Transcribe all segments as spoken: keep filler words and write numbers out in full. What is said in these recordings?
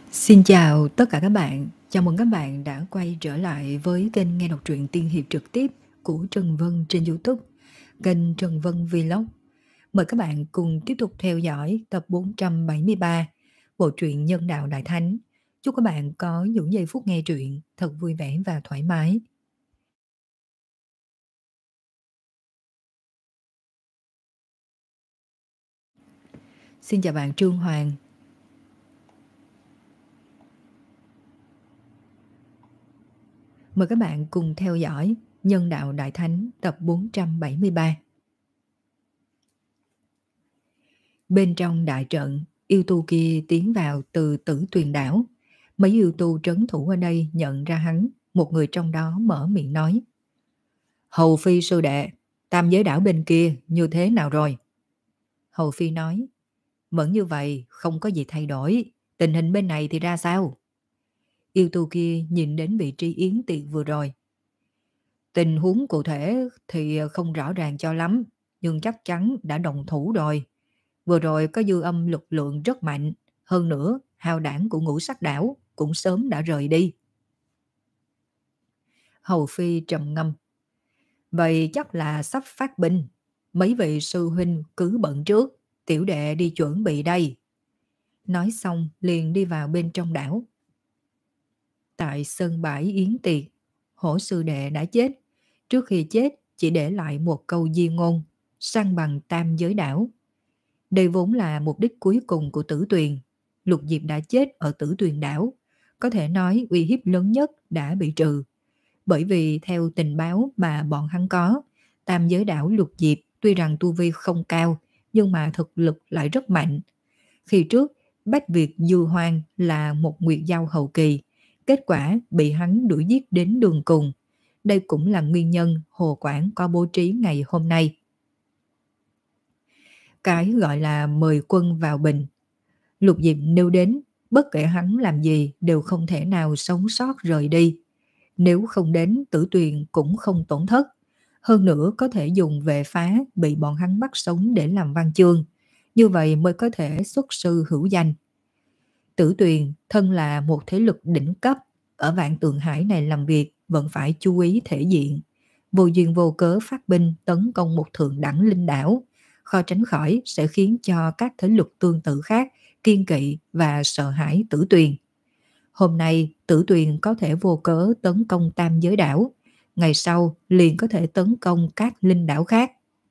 Xin chào tất cả các bạn, chào mừng các bạn đã quay trở lại với kênh nghe đọc truyện tiên hiệp trực tiếp của Trần Vân trên YouTube, kênh Trần Vân Vlog. Mời các bạn cùng tiếp tục theo dõi tập bốn trăm bảy mươi ba, bộ truyện Nhân đạo Đại Thánh. Chúc các bạn có những giây phút nghe truyện thật vui vẻ và thoải mái. Xin chào bạn Trương Hoàng. Mời các bạn cùng theo dõi Nhân đạo Đại Thánh tập bốn trăm bảy mươi ba. Bên trong đại trận, yêu tu kia tiến vào từ Tử Tuyền đảo. Mấy yêu tu trấn thủ ở đây nhận ra hắn, một người trong đó mở miệng nói: Hầu Phi sư đệ, tam giới đảo bên kia như thế nào rồi? Hầu Phi nói: Vẫn như vậy, không có gì thay đổi. Tình hình bên này thì ra sao? Yêu tu kia nhìn đến vị trí yến tiệc vừa rồi. Tình huống cụ thể thì không rõ ràng cho lắm, nhưng chắc chắn đã động thủ rồi. Vừa rồi có dư âm lực lượng rất mạnh, hơn nữa hào đảng của ngũ sắc đảo cũng sớm đã rời đi. Hầu Phi trầm ngâm. Vậy chắc là sắp phát binh. Mấy vị sư huynh cứ bận trước, tiểu đệ đi chuẩn bị đây. Nói xong liền đi vào bên trong đảo. Tại sân bãi yến tiệc, hổ sư đệ đã chết. Trước khi chết chỉ để lại một câu di ngôn: săn bằng tam giới đảo. Đây vốn là mục đích cuối cùng của Tử Tuyền. Lục Diệp đã chết ở Tử Tuyền đảo, có thể nói uy hiếp lớn nhất đã bị trừ. Bởi vì theo tình báo mà bọn hắn có, tam giới đảo Lục Diệp tuy rằng tu vi không cao, nhưng mà thực lực lại rất mạnh. Khi trước, Bách Việt Dư Hoang là một nguyệt giao hậu kỳ, kết quả bị hắn đuổi giết đến đường cùng. Đây cũng là nguyên nhân Hồ Quảng có bố trí ngày hôm nay. Cái gọi là mời quân vào bình. Lục Diệp nêu đến, bất kể hắn làm gì đều không thể nào sống sót rời đi. Nếu không đến, Tử Tuyền cũng không tổn thất. Hơn nữa có thể dùng vệ phá bị bọn hắn bắt sống để làm văn chương. Như vậy mới có thể xuất sư hữu danh. Tử Tuyền thân là một thế lực đỉnh cấp, ở Vạn Tượng Hải này làm việc vẫn phải chú ý thể diện. Vô duyên vô cớ phát binh tấn công một thượng đẳng linh đảo, khó tránh khỏi sẽ khiến cho các thế lực tương tự khác kiên kỵ và sợ hãi Tử Tuyền. Hôm nay Tử Tuyền có thể vô cớ tấn công tam giới đảo, ngày sau liền có thể tấn công các linh đảo khác.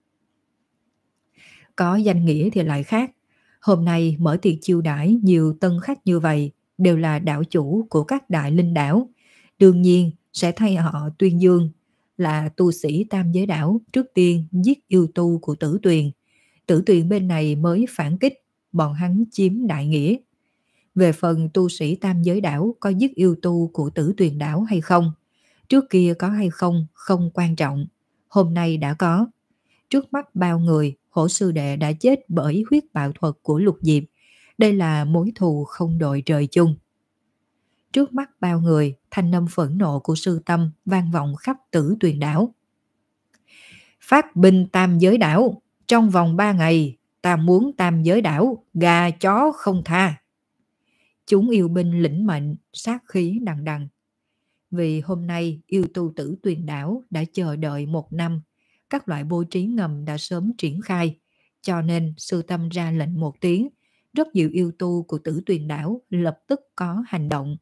Có danh nghĩa thì lại khác. Hôm nay mở tiệc chiêu đãi nhiều tân khách như vậy đều là đảo chủ của các đại linh đảo. Đương nhiên sẽ thay họ tuyên dương là tu sĩ tam giới đảo trước tiên giết yêu tu của Tử Tuyền. Tử Tuyền bên này mới phản kích, bọn hắn chiếm đại nghĩa. Về phần tu sĩ tam giới đảo có giết yêu tu của Tử Tuyền đảo hay không, trước kia có hay không không quan trọng, hôm nay đã có. Trước mắt bao người, hổ sư đệ đã chết bởi huyết bạo thuật của Lục Diệp. Đây là mối thù không đội trời chung. Trước mắt bao người, thanh âm phẫn nộ của sư tâm vang vọng khắp Tử Tuyền đảo. Phát binh tam giới đảo, trong vòng ba ngày, ta muốn tam giới đảo, gà chó không tha. Chúng yêu binh lĩnh mệnh, sát khí đằng đằng. Vì hôm nay yêu tu Tử Tuyền đảo đã chờ đợi một năm, các loại bố trí ngầm đã sớm triển khai, cho nên sư tâm ra lệnh một tiếng, rất nhiều yêu tu của Tử Tuyền đảo lập tức có hành động.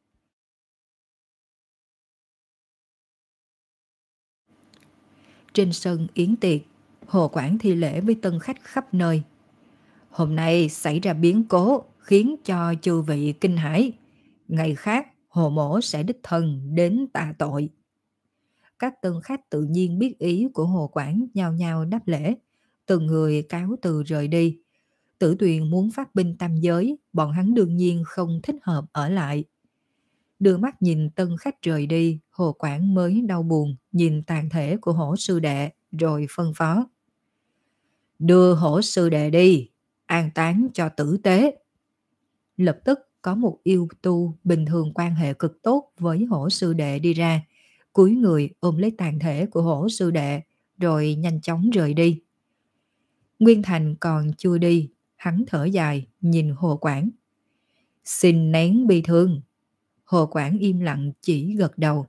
Trên sân yến tiệc, Hồ Quảng thi lễ với tân khách khắp nơi. Hôm nay xảy ra biến cố khiến cho chư vị kinh hãi. Ngày khác Hồ mỗ sẽ đích thân đến tạ tội. Các tân khách tự nhiên biết ý của Hồ Quảng, nhao nhao đáp lễ. Từng người cáo từ rời đi. Tử Tuyền muốn phát binh tam giới, bọn hắn đương nhiên không thích hợp ở lại. Đưa mắt nhìn tân khách rời đi, Hồ Quảng mới đau buồn nhìn tàn thể của hổ sư đệ, rồi phân phó. Đưa hổ sư đệ đi, an táng cho tử tế. Lập tức có một yêu tu bình thường quan hệ cực tốt với hổ sư đệ đi ra, cúi người ôm lấy tàn thể của hổ sư đệ, rồi nhanh chóng rời đi. Nguyên Thành còn chưa đi, hắn thở dài nhìn Hồ Quảng. Xin nén bi thương. Hồ Quảng im lặng chỉ gật đầu.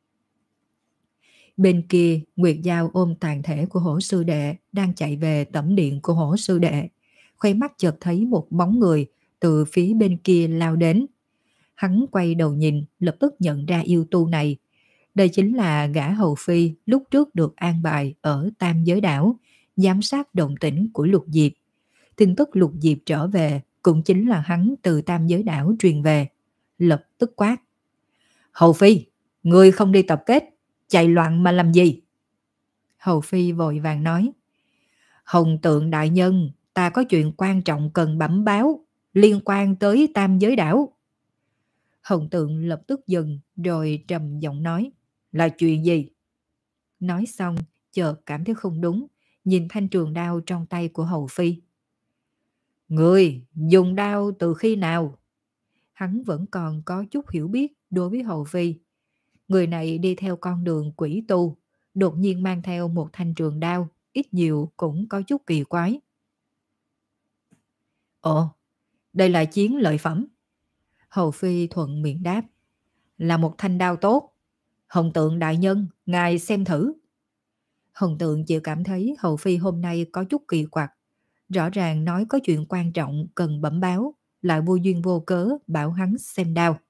Bên kia, Nguyệt Giao ôm tàn thể của hổ sư đệ đang chạy về tẩm điện của hổ sư đệ. Khoe mắt chợt thấy một bóng người từ phía bên kia lao đến. Hắn quay đầu nhìn, lập tức nhận ra yêu tu này. Đây chính là gã hầu phi lúc trước được an bài ở Tam Giới Đảo, giám sát động tĩnh của Lục Diệp. Tin tức Lục Diệp trở về cũng chính là hắn từ Tam Giới Đảo truyền về. Lập tức quát: Hầu phi, ngươi không đi tập kết, chạy loạn mà làm gì? Hầu phi vội vàng nói: Hồng Tượng đại nhân, ta có chuyện quan trọng cần bẩm báo, liên quan tới Tam Giới Đảo. Hồng Tượng lập tức dừng rồi trầm giọng nói: Là chuyện gì? Nói xong chợt cảm thấy không đúng, nhìn thanh trường đao trong tay của Hầu phi. Ngươi dùng đao từ khi nào? Hắn vẫn còn có chút hiểu biết đối với Hầu phi. Người này đi theo con đường quỷ tu, đột nhiên mang theo một thanh trường đao, ít nhiều cũng có chút kỳ quái. Ồ, đây là chiến lợi phẩm. Hầu phi thuận miệng đáp: Là một thanh đao tốt. Hồng Tượng đại nhân, ngài xem thử. Hồng Tượng chịu cảm thấy Hầu phi hôm nay có chút kỳ quặc. Rõ ràng nói có chuyện quan trọng cần bẩm báo, lại vô duyên vô cớ bảo hắn xem đao.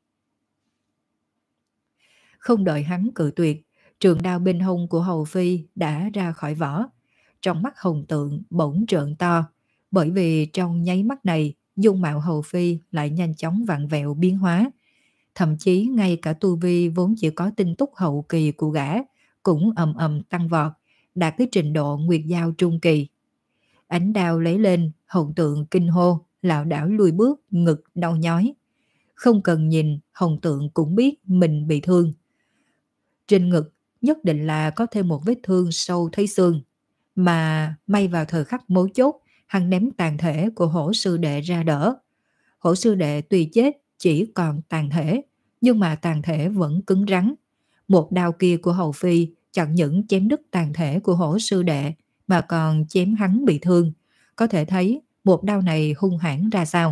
Không đợi hắn cự tuyệt, trường đao bên hông của Hầu phi đã ra khỏi vỏ. Trong mắt Hồng Tượng bỗng trợn to, bởi vì trong nháy mắt này, dung mạo Hầu phi lại nhanh chóng vặn vẹo biến hóa. Thậm chí ngay cả tu vi vốn chỉ có tinh túc hậu kỳ của gã cũng ầm ầm tăng vọt, đạt tới trình độ Nguyệt Giao trung kỳ. Ánh đao lấy lên, Hồng Tượng kinh hô, lảo đảo lùi bước, ngực đau nhói. Không cần nhìn, Hồng Tượng cũng biết mình bị thương. Trên ngực nhất định là có thêm một vết thương sâu thấy xương. Mà may vào thời khắc mấu chốt, hắn ném tàn thể của hổ sư đệ ra đỡ. Hổ sư đệ tuy chết chỉ còn tàn thể, nhưng mà tàn thể vẫn cứng rắn. Một đao kia của Hầu phi chẳng những chém đứt tàn thể của hổ sư đệ, mà còn chém hắn bị thương. Có thể thấy một đao này hung hãn ra sao.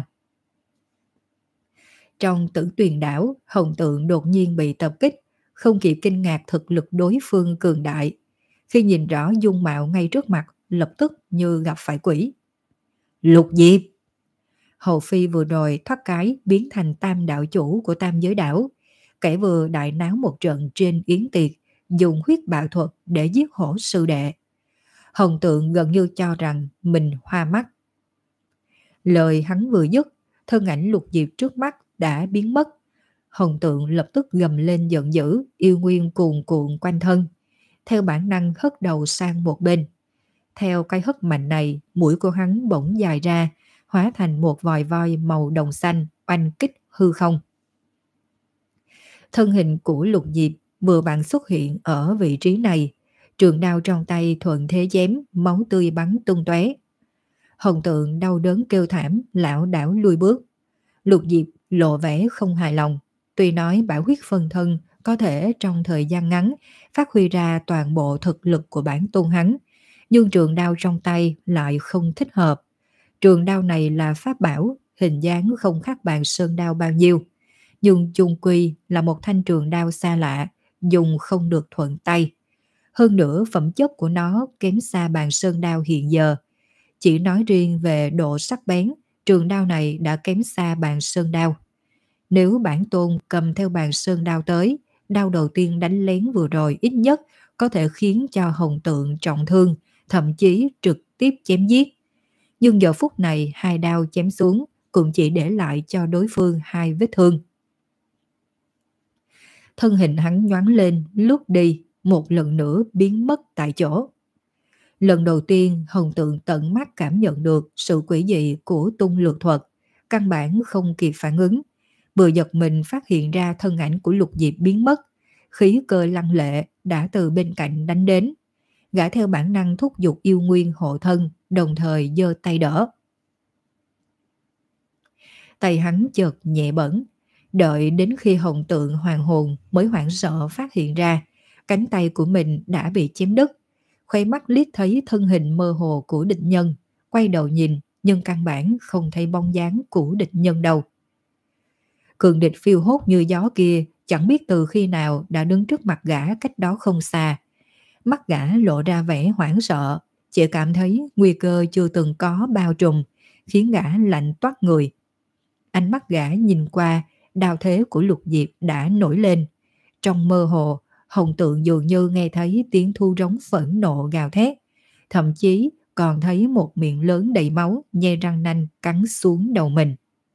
Trong Tử Tuyền đảo, Hồng Tượng đột nhiên bị tập kích, không kịp kinh ngạc thực lực đối phương cường đại. Khi nhìn rõ dung mạo ngay trước mặt, lập tức như gặp phải quỷ. Lục Diệp! Hầu phi vừa rồi thoát cái biến thành tam đạo chủ của Tam Giới Đảo, kẻ vừa đại náo một trận trên yến tiệc, dùng huyết bạo thuật để giết hổ sư đệ. Hồng Tượng gần như cho rằng mình hoa mắt. Lời hắn vừa dứt, thân ảnh Lục Diệp trước mắt đã biến mất. Hồng Tượng lập tức gầm lên giận dữ, yêu nguyên cuồn cuộn quanh thân. Theo bản năng hất đầu sang một bên. Theo cái hất mạnh này, mũi của hắn bỗng dài ra, hóa thành một vòi voi màu đồng xanh, oanh kích hư không. Thân hình của Lục Diệp vừa vặn xuất hiện ở vị trí này, trường đao trong tay thuận thế chém, máu tươi bắn tung tóe. Hồng Tượng đau đớn kêu thảm, lảo đảo lùi bước. Lục Diệp lộ vẻ không hài lòng, tuy nói bảo huyết phân thân có thể trong thời gian ngắn phát huy ra toàn bộ thực lực của bản tôn hắn, nhưng trường đao trong tay lại không thích hợp. Trường đao này là pháp bảo, hình dáng không khác bàn sơn đao bao nhiêu, nhưng chung quy là một thanh trường đao xa lạ, dùng không được thuận tay. Hơn nữa phẩm chất của nó kém xa bàn sơn đao hiện giờ. Chỉ nói riêng về độ sắc bén, trường đao này đã kém xa bàn sơn đao. Nếu bản tôn cầm theo bàn sơn đao tới, đao đầu tiên đánh lén vừa rồi ít nhất có thể khiến cho Hồng Tượng trọng thương, thậm chí trực tiếp chém giết. Nhưng giờ phút này hai đao chém xuống cũng chỉ để lại cho đối phương hai vết thương. Thân hình hắn nhoáng lên, lướt đi, một lần nữa biến mất tại chỗ. Lần đầu tiên Hồng Tượng tận mắt cảm nhận được sự quỷ dị của tung lược thuật, căn bản không kịp phản ứng. Vừa giật mình phát hiện ra thân ảnh của Lục Diệp biến mất, khí cơ lăng lệ đã từ bên cạnh đánh đến. Gã theo bản năng thúc giục yêu nguyên hộ thân, đồng thời giơ tay đỡ. Tay hắn chợt nhẹ bẩn, đợi đến khi Hồng Tượng hoàn hồn mới hoảng sợ phát hiện ra cánh tay của mình đã bị chém đứt. Khoe mắt liếc thấy thân hình mơ hồ của địch nhân, quay đầu nhìn nhưng căn bản không thấy bóng dáng của địch nhân đâu. Cường địch phiêu hốt như gió kia chẳng biết từ khi nào đã đứng trước mặt gã cách đó không xa. Mắt gã lộ ra vẻ hoảng sợ, chỉ cảm thấy nguy cơ chưa từng có bao trùm, khiến gã lạnh toát người. Ánh mắt gã nhìn qua, đao thế của Lục Diệp đã nổi lên. Trong mơ hồ, Hồng Tượng dường như nghe thấy tiếng thu rống phẫn nộ gào thét, thậm chí còn thấy một miệng lớn đầy máu nhe răng nanh cắn xuống đầu mình.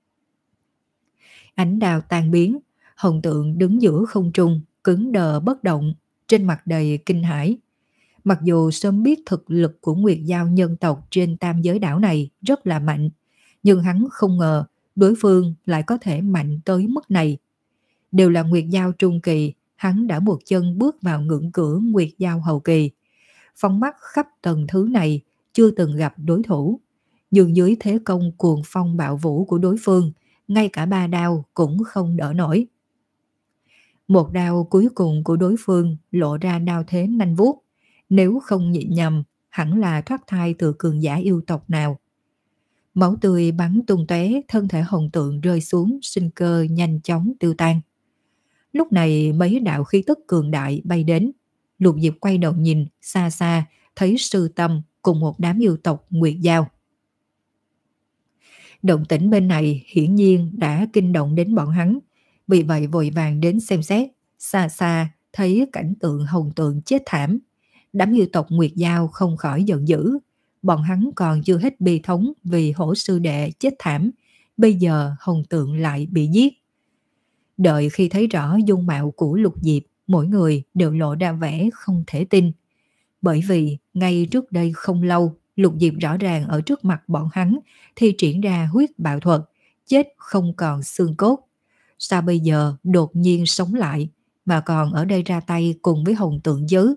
Ánh đao tan biến, Hồng Tượng đứng giữa không trung, cứng đờ bất động, trên mặt đầy kinh hãi. Mặc dù sớm biết thực lực của Nguyệt Giao nhân tộc trên tam giới đảo này rất là mạnh, nhưng hắn không ngờ đối phương lại có thể mạnh tới mức này. Đều là Nguyệt Giao trung kỳ, hắn đã một chân bước vào ngưỡng cửa Nguyệt Giao hậu kỳ. Phóng mắt khắp tầng thứ này, chưa từng gặp đối thủ. Nhưng dưới thế công cuồng phong bạo vũ của đối phương, ngay cả ba đao cũng không đỡ nổi. Một đao cuối cùng của đối phương lộ ra đao thế nanh vuốt. Nếu không nhịn nhầm, hẳn là thoát thai từ cường giả yêu tộc nào. Máu tươi bắn tung tóe, thân thể Hồng Tượng rơi xuống, sinh cơ nhanh chóng tiêu tan. Lúc này mấy đạo khí tức cường đại bay đến. Lục Diệp quay đầu nhìn, xa xa, thấy Sư Tâm cùng một đám yêu tộc Nguyệt Giao. Động tĩnh bên này hiển nhiên đã kinh động đến bọn hắn, vì vậy vội vàng đến xem xét. Xa xa thấy cảnh tượng Hồng Tượng chết thảm, đám yêu tộc Nguyệt Giao không khỏi giận dữ. Bọn hắn còn chưa hết bi thống vì hổ sư đệ chết thảm, bây giờ Hồng Tượng lại bị giết. Đợi khi thấy rõ dung mạo của Lục Diệp, mỗi người đều lộ ra vẻ không thể tin. Bởi vì ngay trước đây không lâu, Lục Diệp rõ ràng ở trước mặt bọn hắn thi triển ra huyết bạo thuật, chết không còn xương cốt. Sao bây giờ đột nhiên sống lại, mà còn ở đây ra tay cùng với Hồng Tượng chứ?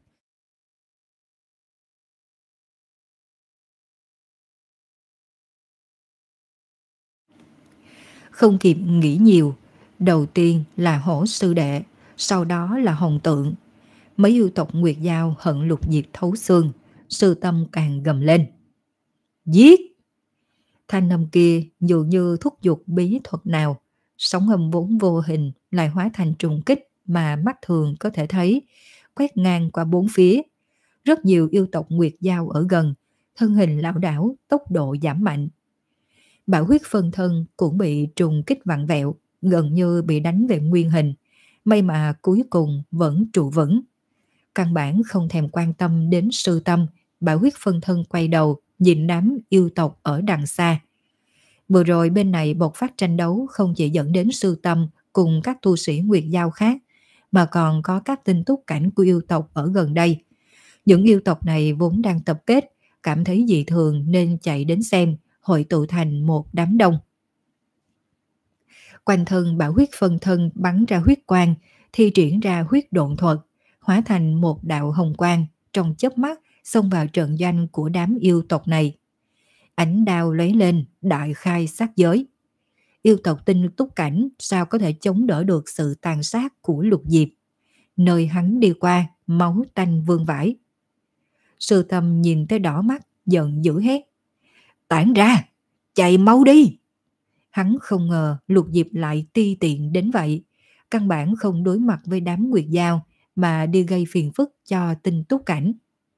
Không kịp nghĩ nhiều, đầu tiên là hổ sư đệ, sau đó là Hồng Tượng. Mấy yêu tộc Nguyệt Giao hận Lục Diệp thấu xương, Sư Tâm càng gầm lên. Giết! Thanh âm kia dường như thúc giục bí thuật nào, sóng âm vốn vô hình lại hóa thành trùng kích mà mắt thường có thể thấy, quét ngang qua bốn phía. Rất nhiều yêu tộc Nguyệt Giao ở gần, thân hình lão đảo, tốc độ giảm mạnh. Bảo huyết phân thân cũng bị trùng kích vặn vẹo, gần như bị đánh về nguyên hình, may mà cuối cùng vẫn trụ vững. Căn bản không thèm quan tâm đến Sư Tâm, Bảo huyết phân thân quay đầu nhìn đám yêu tộc ở đằng xa. Vừa rồi bên này bộc phát tranh đấu không chỉ dẫn đến Sư Tâm cùng các tu sĩ Nguyệt Giao khác, mà còn có các tinh túc cảnh của yêu tộc ở gần đây. Những yêu tộc này vốn đang tập kết, cảm thấy dị thường nên chạy đến xem, hội tụ thành một đám đông. Quanh thân Bảo huyết phân thân bắn ra huyết quang, thi triển ra huyết độn thuật, hóa thành một đạo hồng quang, trong chớp mắt xông vào trận doanh của đám yêu tộc này. Ánh đao lấy lên, đại khai sát giới. Yêu tộc tinh túc cảnh sao có thể chống đỡ được sự tàn sát của Lục Diệp. Nơi hắn đi qua, máu tanh vương vãi. Sư Tâm nhìn tới đỏ mắt, giận dữ hét. Tản ra, chạy mau đi! Hắn không ngờ Lục Diệp lại ti tiện đến vậy, căn bản không đối mặt với đám Nguyệt Giao mà đi gây phiền phức cho tinh túc cảnh.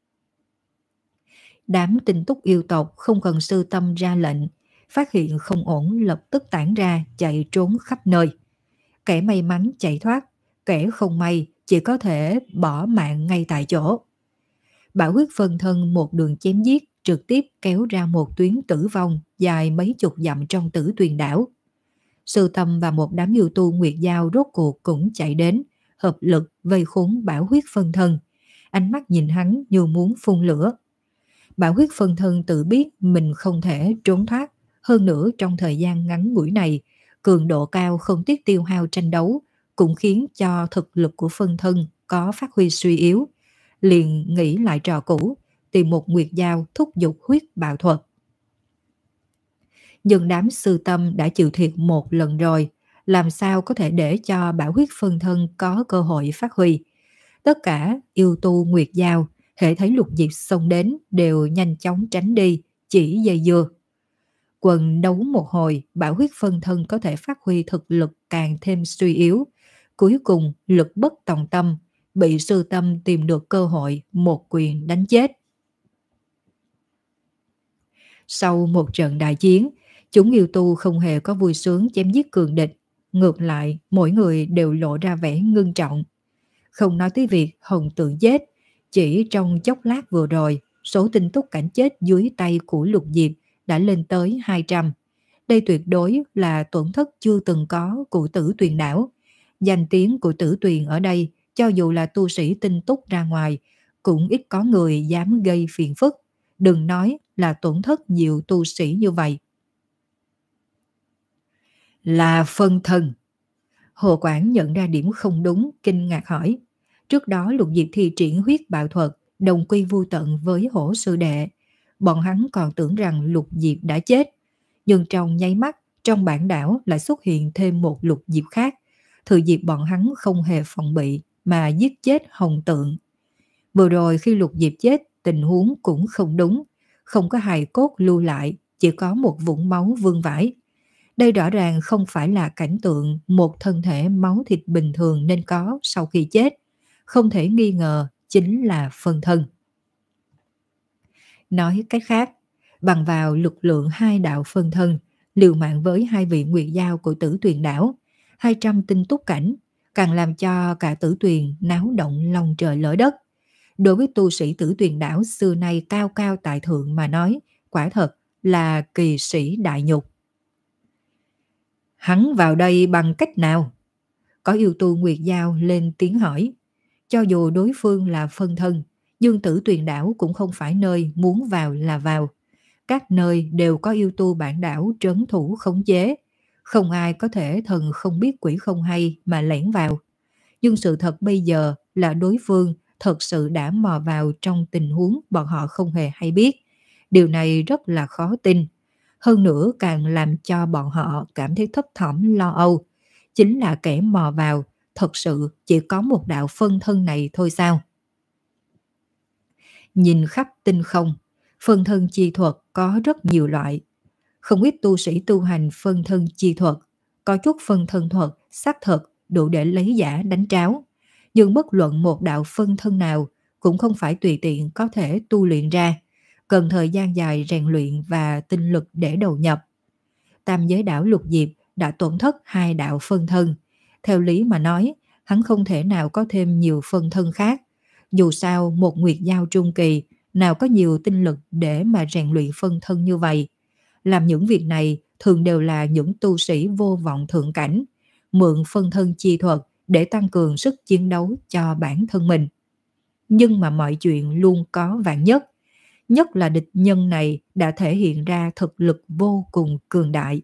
Đám tinh túc yêu tộc không cần Sư Tâm ra lệnh, phát hiện không ổn lập tức tản ra chạy trốn khắp nơi. Kẻ may mắn chạy thoát, kẻ không may chỉ có thể bỏ mạng ngay tại chỗ. Bảo huyết phân thân một đường chém giết, trực tiếp kéo ra một tuyến tử vong dài mấy chục dặm trong Tử Tuyền đảo. Sư Tâm và một đám yêu tu Nguyệt Giao rốt cuộc cũng chạy đến, hợp lực vây khốn Bảo huyết phân thân. Ánh mắt nhìn hắn như muốn phun lửa. Bảo huyết phân thân tự biết mình không thể trốn thoát, hơn nữa trong thời gian ngắn ngủi này, cường độ cao không tiếc tiêu hao tranh đấu, cũng khiến cho thực lực của phân thân có phát huy suy yếu. Liền nghĩ lại trò cũ, tìm một Nguyệt Giao thúc giục huyết bạo thuật. Nhưng đám Sư Tâm đã chịu thiệt một lần rồi, làm sao có thể để cho Bảo huyết phân thân có cơ hội phát huy. Tất cả yêu tu Nguyệt Giao hễ thấy Lục Diệp xông đến đều nhanh chóng tránh đi, chỉ dây dưa. Quần đấu một hồi, bảo huyết phân thân có thể phát huy thực lực càng thêm suy yếu. Cuối cùng lực bất tòng tâm, bị sư tâm tìm được cơ hội một quyền đánh chết. Sau một trận đại chiến, chúng yêu tu không hề có vui sướng chém giết cường địch. Ngược lại, mỗi người đều lộ ra vẻ ngưng trọng. Không nói tới việc Hồng Tượng chết, chỉ trong chốc lát vừa rồi, số tinh túc cảnh chết dưới tay của Lục Diệp đã lên tới hai trăm. Đây tuyệt đối là tổn thất chưa từng có của Tử Tuyền đảo. Danh tiếng của Tử Tuyền ở đây, cho dù là tu sĩ tinh túc ra ngoài, cũng ít có người dám gây phiền phức. Đừng nói là tổn thất nhiều tu sĩ như vậy. Là phân thân. Hồ Quảng nhận ra điểm không đúng, kinh ngạc hỏi. Trước đó Lục Diệp thi triển huyết bạo thuật, đồng quy vu tận với hổ sư đệ. Bọn hắn còn tưởng rằng Lục Diệp đã chết. Nhưng trong nháy mắt, trong bản đảo lại xuất hiện thêm một Lục Diệp khác. Thừa dịp bọn hắn không hề phòng bị mà giết chết Hồng Tượng. Vừa rồi khi Lục Diệp chết, tình huống cũng không đúng. Không có hài cốt lưu lại, chỉ có một vũng máu vương vãi. Đây rõ ràng không phải là cảnh tượng một thân thể máu thịt bình thường nên có sau khi chết. Không thể nghi ngờ chính là phân thân. Nói cách khác, bằng vào lực lượng hai đạo phân thân, liều mạng với hai vị nguyệt giao của Tử Tuyền đảo, hai trăm tinh túc cảnh, càng làm cho cả Tử Tuyền náo động lòng trời lở đất. Đối với tu sĩ Tử Tuyền đảo xưa nay cao cao tại thượng mà nói, quả thật là kỳ sĩ đại nhục. Hắn vào đây bằng cách nào? Có yêu tu nguyệt giao lên tiếng hỏi. Cho dù đối phương là phân thân, nhưng Tử Tuyền đảo cũng không phải nơi muốn vào là vào. Các nơi đều có yêu tu bản đảo trấn thủ khống chế. Không ai có thể thần không biết quỷ không hay mà lẻn vào. Nhưng sự thật bây giờ là đối phương thật sự đã mò vào trong tình huống bọn họ không hề hay biết. Điều này rất là khó tin. Hơn nữa càng làm cho bọn họ cảm thấy thấp thỏm lo âu. Chính là kẻ mò vào, thật sự chỉ có một đạo phân thân này thôi sao? Nhìn khắp tinh không, phân thân chi thuật có rất nhiều loại. Không ít tu sĩ tu hành phân thân chi thuật, có chút phân thân thuật xác thực đủ để lấy giả đánh tráo. Nhưng bất luận một đạo phân thân nào cũng không phải tùy tiện có thể tu luyện ra, cần thời gian dài rèn luyện và tinh lực để đầu nhập. Tam giới đảo Lục Diệp đã tổn thất hai đạo phân thân. Theo lý mà nói, hắn không thể nào có thêm nhiều phân thân khác. Dù sao một nguyệt giao trung kỳ nào có nhiều tinh lực để mà rèn luyện phân thân như vậy. Làm những việc này thường đều là những tu sĩ vô vọng thượng cảnh, mượn phân thân chi thuật để tăng cường sức chiến đấu cho bản thân mình. Nhưng mà mọi chuyện luôn có vạn nhất. Nhất là địch nhân này đã thể hiện ra thực lực vô cùng cường đại.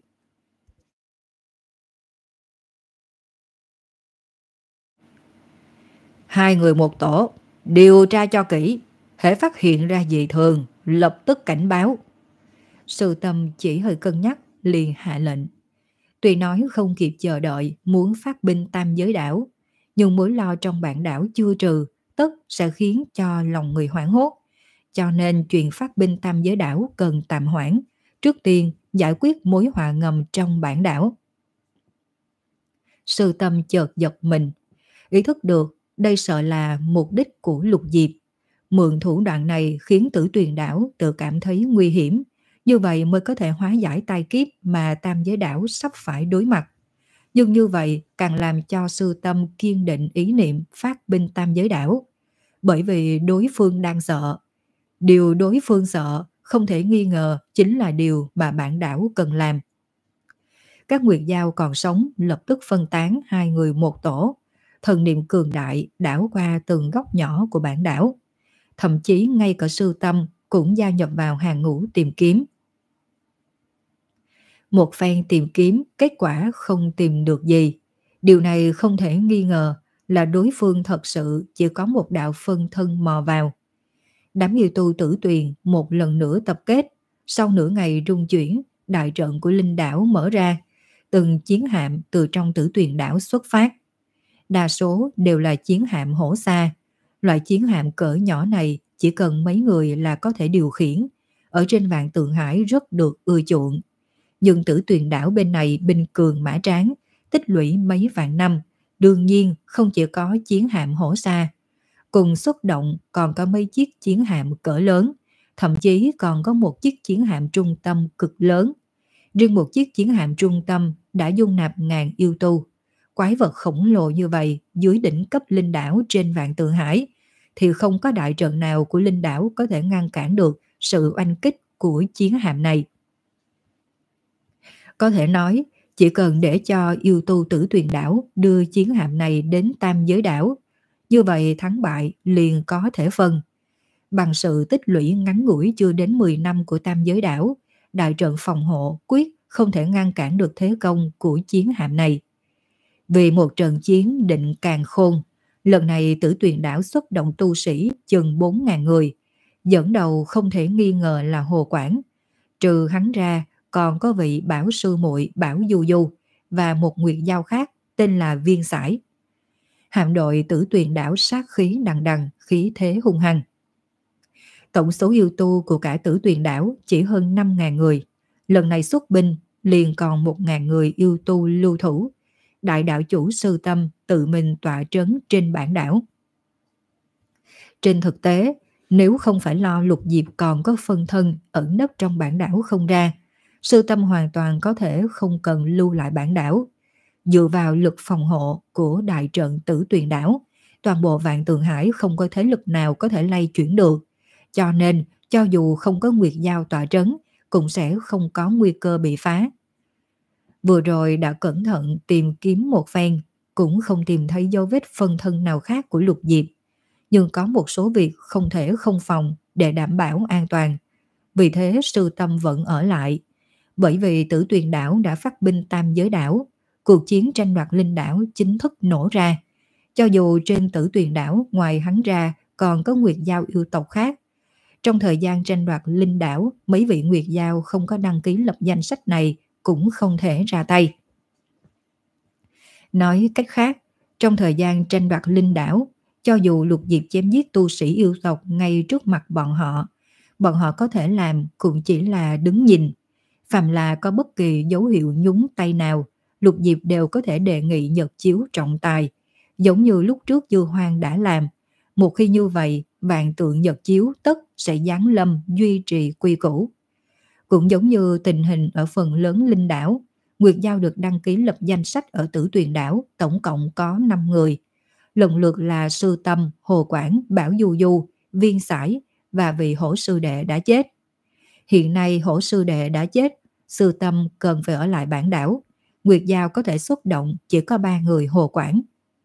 Hai người một tổ, điều tra cho kỹ, hễ phát hiện ra dị thường, lập tức cảnh báo. Sư Tâm chỉ hơi cân nhắc, liền hạ lệnh. Tuy nói không kịp chờ đợi muốn phát binh tam giới đảo, nhưng mối lo trong bản đảo chưa trừ, tất sẽ khiến cho lòng người hoảng hốt. Cho nên chuyện phát binh tam giới đảo cần tạm hoãn, trước tiên giải quyết mối họa ngầm trong bản đảo. Sư Tâm chợt giật mình, ý thức được đây sợ là mục đích của Lục Diệp. Mượn thủ đoạn này khiến Tử Tuyền đảo tự cảm thấy nguy hiểm, như vậy mới có thể hóa giải tai kiếp mà tam giới đảo sắp phải đối mặt. Nhưng như vậy càng làm cho Sư Tâm kiên định ý niệm phát binh tam giới đảo, bởi vì đối phương đang sợ. Điều đối phương sợ không thể nghi ngờ chính là điều mà bản đảo cần làm. Các nguyệt giao còn sống lập tức phân tán hai người một tổ, thần niệm cường đại đảo qua từng góc nhỏ của bản đảo. Thậm chí ngay cả Sư Tâm cũng gia nhập vào hàng ngũ tìm kiếm. Một phen tìm kiếm, kết quả không tìm được gì. Điều này không thể nghi ngờ là đối phương thật sự chỉ có một đạo phân thân mò vào. Đám yêu tu Tử Tuyền một lần nữa tập kết. Sau nửa ngày rung chuyển, đại trận của Linh đảo mở ra. Từng chiến hạm từ trong Tử Tuyền đảo xuất phát. Đa số đều là chiến hạm hổ xa. Loại chiến hạm cỡ nhỏ này chỉ cần mấy người là có thể điều khiển. Ở trên vạn tượng hải rất được ưa chuộng. Nhưng Tử Tuyền đảo bên này binh cường mã tráng, tích lũy mấy vạn năm, đương nhiên không chỉ có chiến hạm hổ xa. Cùng xuất động còn có mấy chiếc chiến hạm cỡ lớn, thậm chí còn có một chiếc chiến hạm trung tâm cực lớn. Riêng một chiếc chiến hạm trung tâm đã dung nạp ngàn yêu tu. Quái vật khổng lồ như vậy dưới đỉnh cấp linh đảo trên vạn tượng hải, thì không có đại trận nào của linh đảo có thể ngăn cản được sự oanh kích của chiến hạm này. Có thể nói, chỉ cần để cho yêu tu Tử Tuyền đảo đưa chiến hạm này đến Tam Giới đảo, như vậy thắng bại liền có thể phân. Bằng sự tích lũy ngắn ngủi chưa đến mười năm của Tam Giới đảo, đại trận phòng hộ quyết không thể ngăn cản được thế công của chiến hạm này. Vì một trận chiến định càn khôn, lần này Tử Tuyền đảo xuất động tu sĩ chừng bốn nghìn người, dẫn đầu không thể nghi ngờ là Hồ Quảng. Trừ hắn ra, còn có vị Bảo sư muội Bảo Du Du và một nguyệt giao khác tên là Viên Sải. Hạm đội Tử Tuyền đảo sát khí đằng đằng, khí thế hung hăng. Tổng số yêu tu của cả Tử Tuyền đảo chỉ hơn năm nghìn người. Lần này xuất binh liền còn một nghìn người yêu tu lưu thủ. Đại đạo chủ Sư Tâm tự mình tọa trấn trên bản đảo. Trên thực tế, nếu không phải lo Lục Diệp còn có phân thân ẩn nấp trong bản đảo không ra, Sư Tâm hoàn toàn có thể không cần lưu lại bản đảo. Dựa vào lực phòng hộ của đại trận Tử Tuyền đảo, toàn bộ vạn tượng hải không có thế lực nào có thể lay chuyển được. Cho nên, cho dù không có nguyệt giao tọa trấn, cũng sẽ không có nguy cơ bị phá. Vừa rồi đã cẩn thận tìm kiếm một phen, cũng không tìm thấy dấu vết phân thân nào khác của Lục Diệp. Nhưng có một số việc không thể không phòng để đảm bảo an toàn. Vì thế Sư Tâm vẫn ở lại. Bởi vì Tử Tuyền đảo đã phát binh Tam Giới đảo, cuộc chiến tranh đoạt linh đảo chính thức nổ ra. Cho dù trên Tử Tuyền đảo ngoài hắn ra còn có nguyệt giao yêu tộc khác. Trong thời gian tranh đoạt linh đảo, mấy vị nguyệt giao không có đăng ký lập danh sách này cũng không thể ra tay. Nói cách khác, trong thời gian tranh đoạt linh đảo, cho dù Lục Diệp chém giết tu sĩ yêu tộc ngay trước mặt bọn họ, bọn họ có thể làm cũng chỉ là đứng nhìn. Phàm là có bất kỳ dấu hiệu nhúng tay nào, Lục Diệp đều có thể đề nghị nhật chiếu trọng tài, giống như lúc trước Dư Hoang đã làm. Một khi như vậy, vạn tượng nhật chiếu tất sẽ giáng lâm duy trì quy củ. Cũng giống như tình hình ở phần lớn linh đảo, nguyệt giao được đăng ký lập danh sách ở Tử Tuyền đảo tổng cộng có năm người. Lần lượt là Sư Tâm, Hồ Quảng, Bảo Du Du, Viên Sải và vị hổ sư đệ đã chết. Hiện nay hổ sư đệ đã chết, Sư Tâm cần phải ở lại bản đảo. Nguyệt giao có thể xuất động chỉ có ba người Hồ Quảng.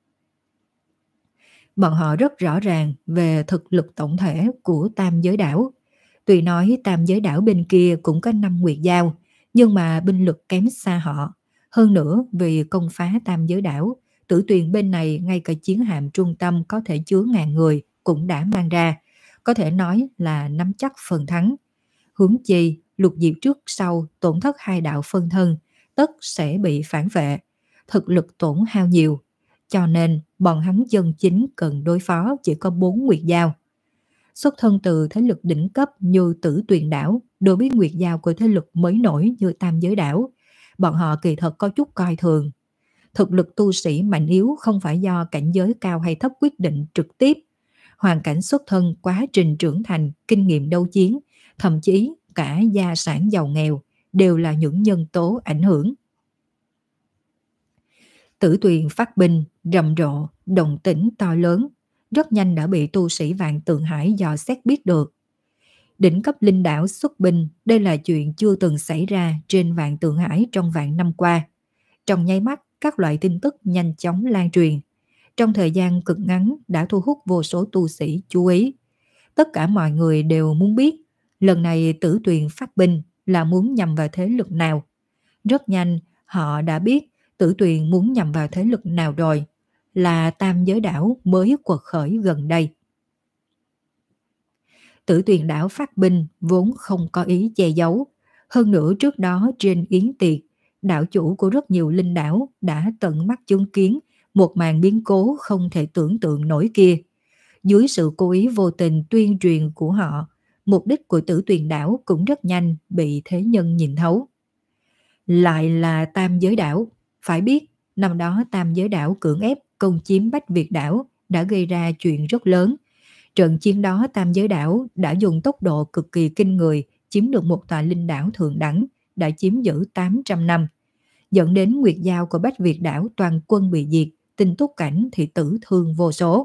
Bọn họ rất rõ ràng về thực lực tổng thể của Tam Giới đảo. Tuy nói Tam Giới đảo bên kia cũng có năm nguyệt giao, nhưng mà binh lực kém xa họ. Hơn nữa vì công phá Tam Giới đảo, Tử Tuyền bên này ngay cả chiến hạm trung tâm có thể chứa ngàn người cũng đã mang ra, có thể nói là nắm chắc phần thắng. Huống chi Lục Diệp trước sau tổn thất hai đạo phân thân, tất sẽ bị phản vệ, thực lực tổn hao nhiều. Cho nên bọn hắn chân chính cần đối phó chỉ có bốn nguyệt giao. Xuất thân từ thế lực đỉnh cấp như Tử Tuyền đảo, đối với nguyệt giao của thế lực mới nổi như Tam Giới đảo, bọn họ kỳ thật có chút coi thường. Thực lực tu sĩ mạnh yếu không phải do cảnh giới cao hay thấp quyết định trực tiếp. Hoàn cảnh xuất thân, quá trình trưởng thành, kinh nghiệm đấu chiến, thậm chí cả gia sản giàu nghèo đều là những nhân tố ảnh hưởng. Tử Tuyền phát binh, rầm rộ, động tĩnh to lớn, rất nhanh đã bị tu sĩ Vạn Tượng Hải dò xét biết được. Đỉnh cấp linh đảo xuất binh, đây là chuyện chưa từng xảy ra trên Vạn Tượng Hải trong vạn năm qua. Trong nháy mắt, các loại tin tức nhanh chóng lan truyền. Trong thời gian cực ngắn đã thu hút vô số tu sĩ chú ý. Tất cả mọi người đều muốn biết, lần này Tử Tuyền phát binh là muốn nhằm vào thế lực nào. Rất nhanh, họ đã biết Tử Tuyền muốn nhằm vào thế lực nào rồi, là Tam Giới đảo mới quật khởi gần đây. Tử Tuyền đảo phát binh vốn không có ý che giấu. Hơn nữa trước đó trên yến tiệc, đảo chủ của rất nhiều linh đảo đã tận mắt chứng kiến một màn biến cố không thể tưởng tượng nổi kia. Dưới sự cố ý vô tình tuyên truyền của họ, mục đích của Tử Tuyền đảo cũng rất nhanh bị thế nhân nhìn thấu. lại là Tam Giới Đảo. Phải biết, năm đó Tam Giới Đảo cưỡng ép công chiếm Bách Việt Đảo đã gây ra chuyện rất lớn. Trận chiến đó Tam Giới Đảo đã dùng tốc độ cực kỳ kinh người chiếm được một tòa linh đảo thượng đẳng, đã chiếm giữ tám trăm năm, dẫn đến Nguyệt Giao của Bách Việt Đảo toàn quân bị diệt, Tinh Túc Cảnh thì tử thương vô số.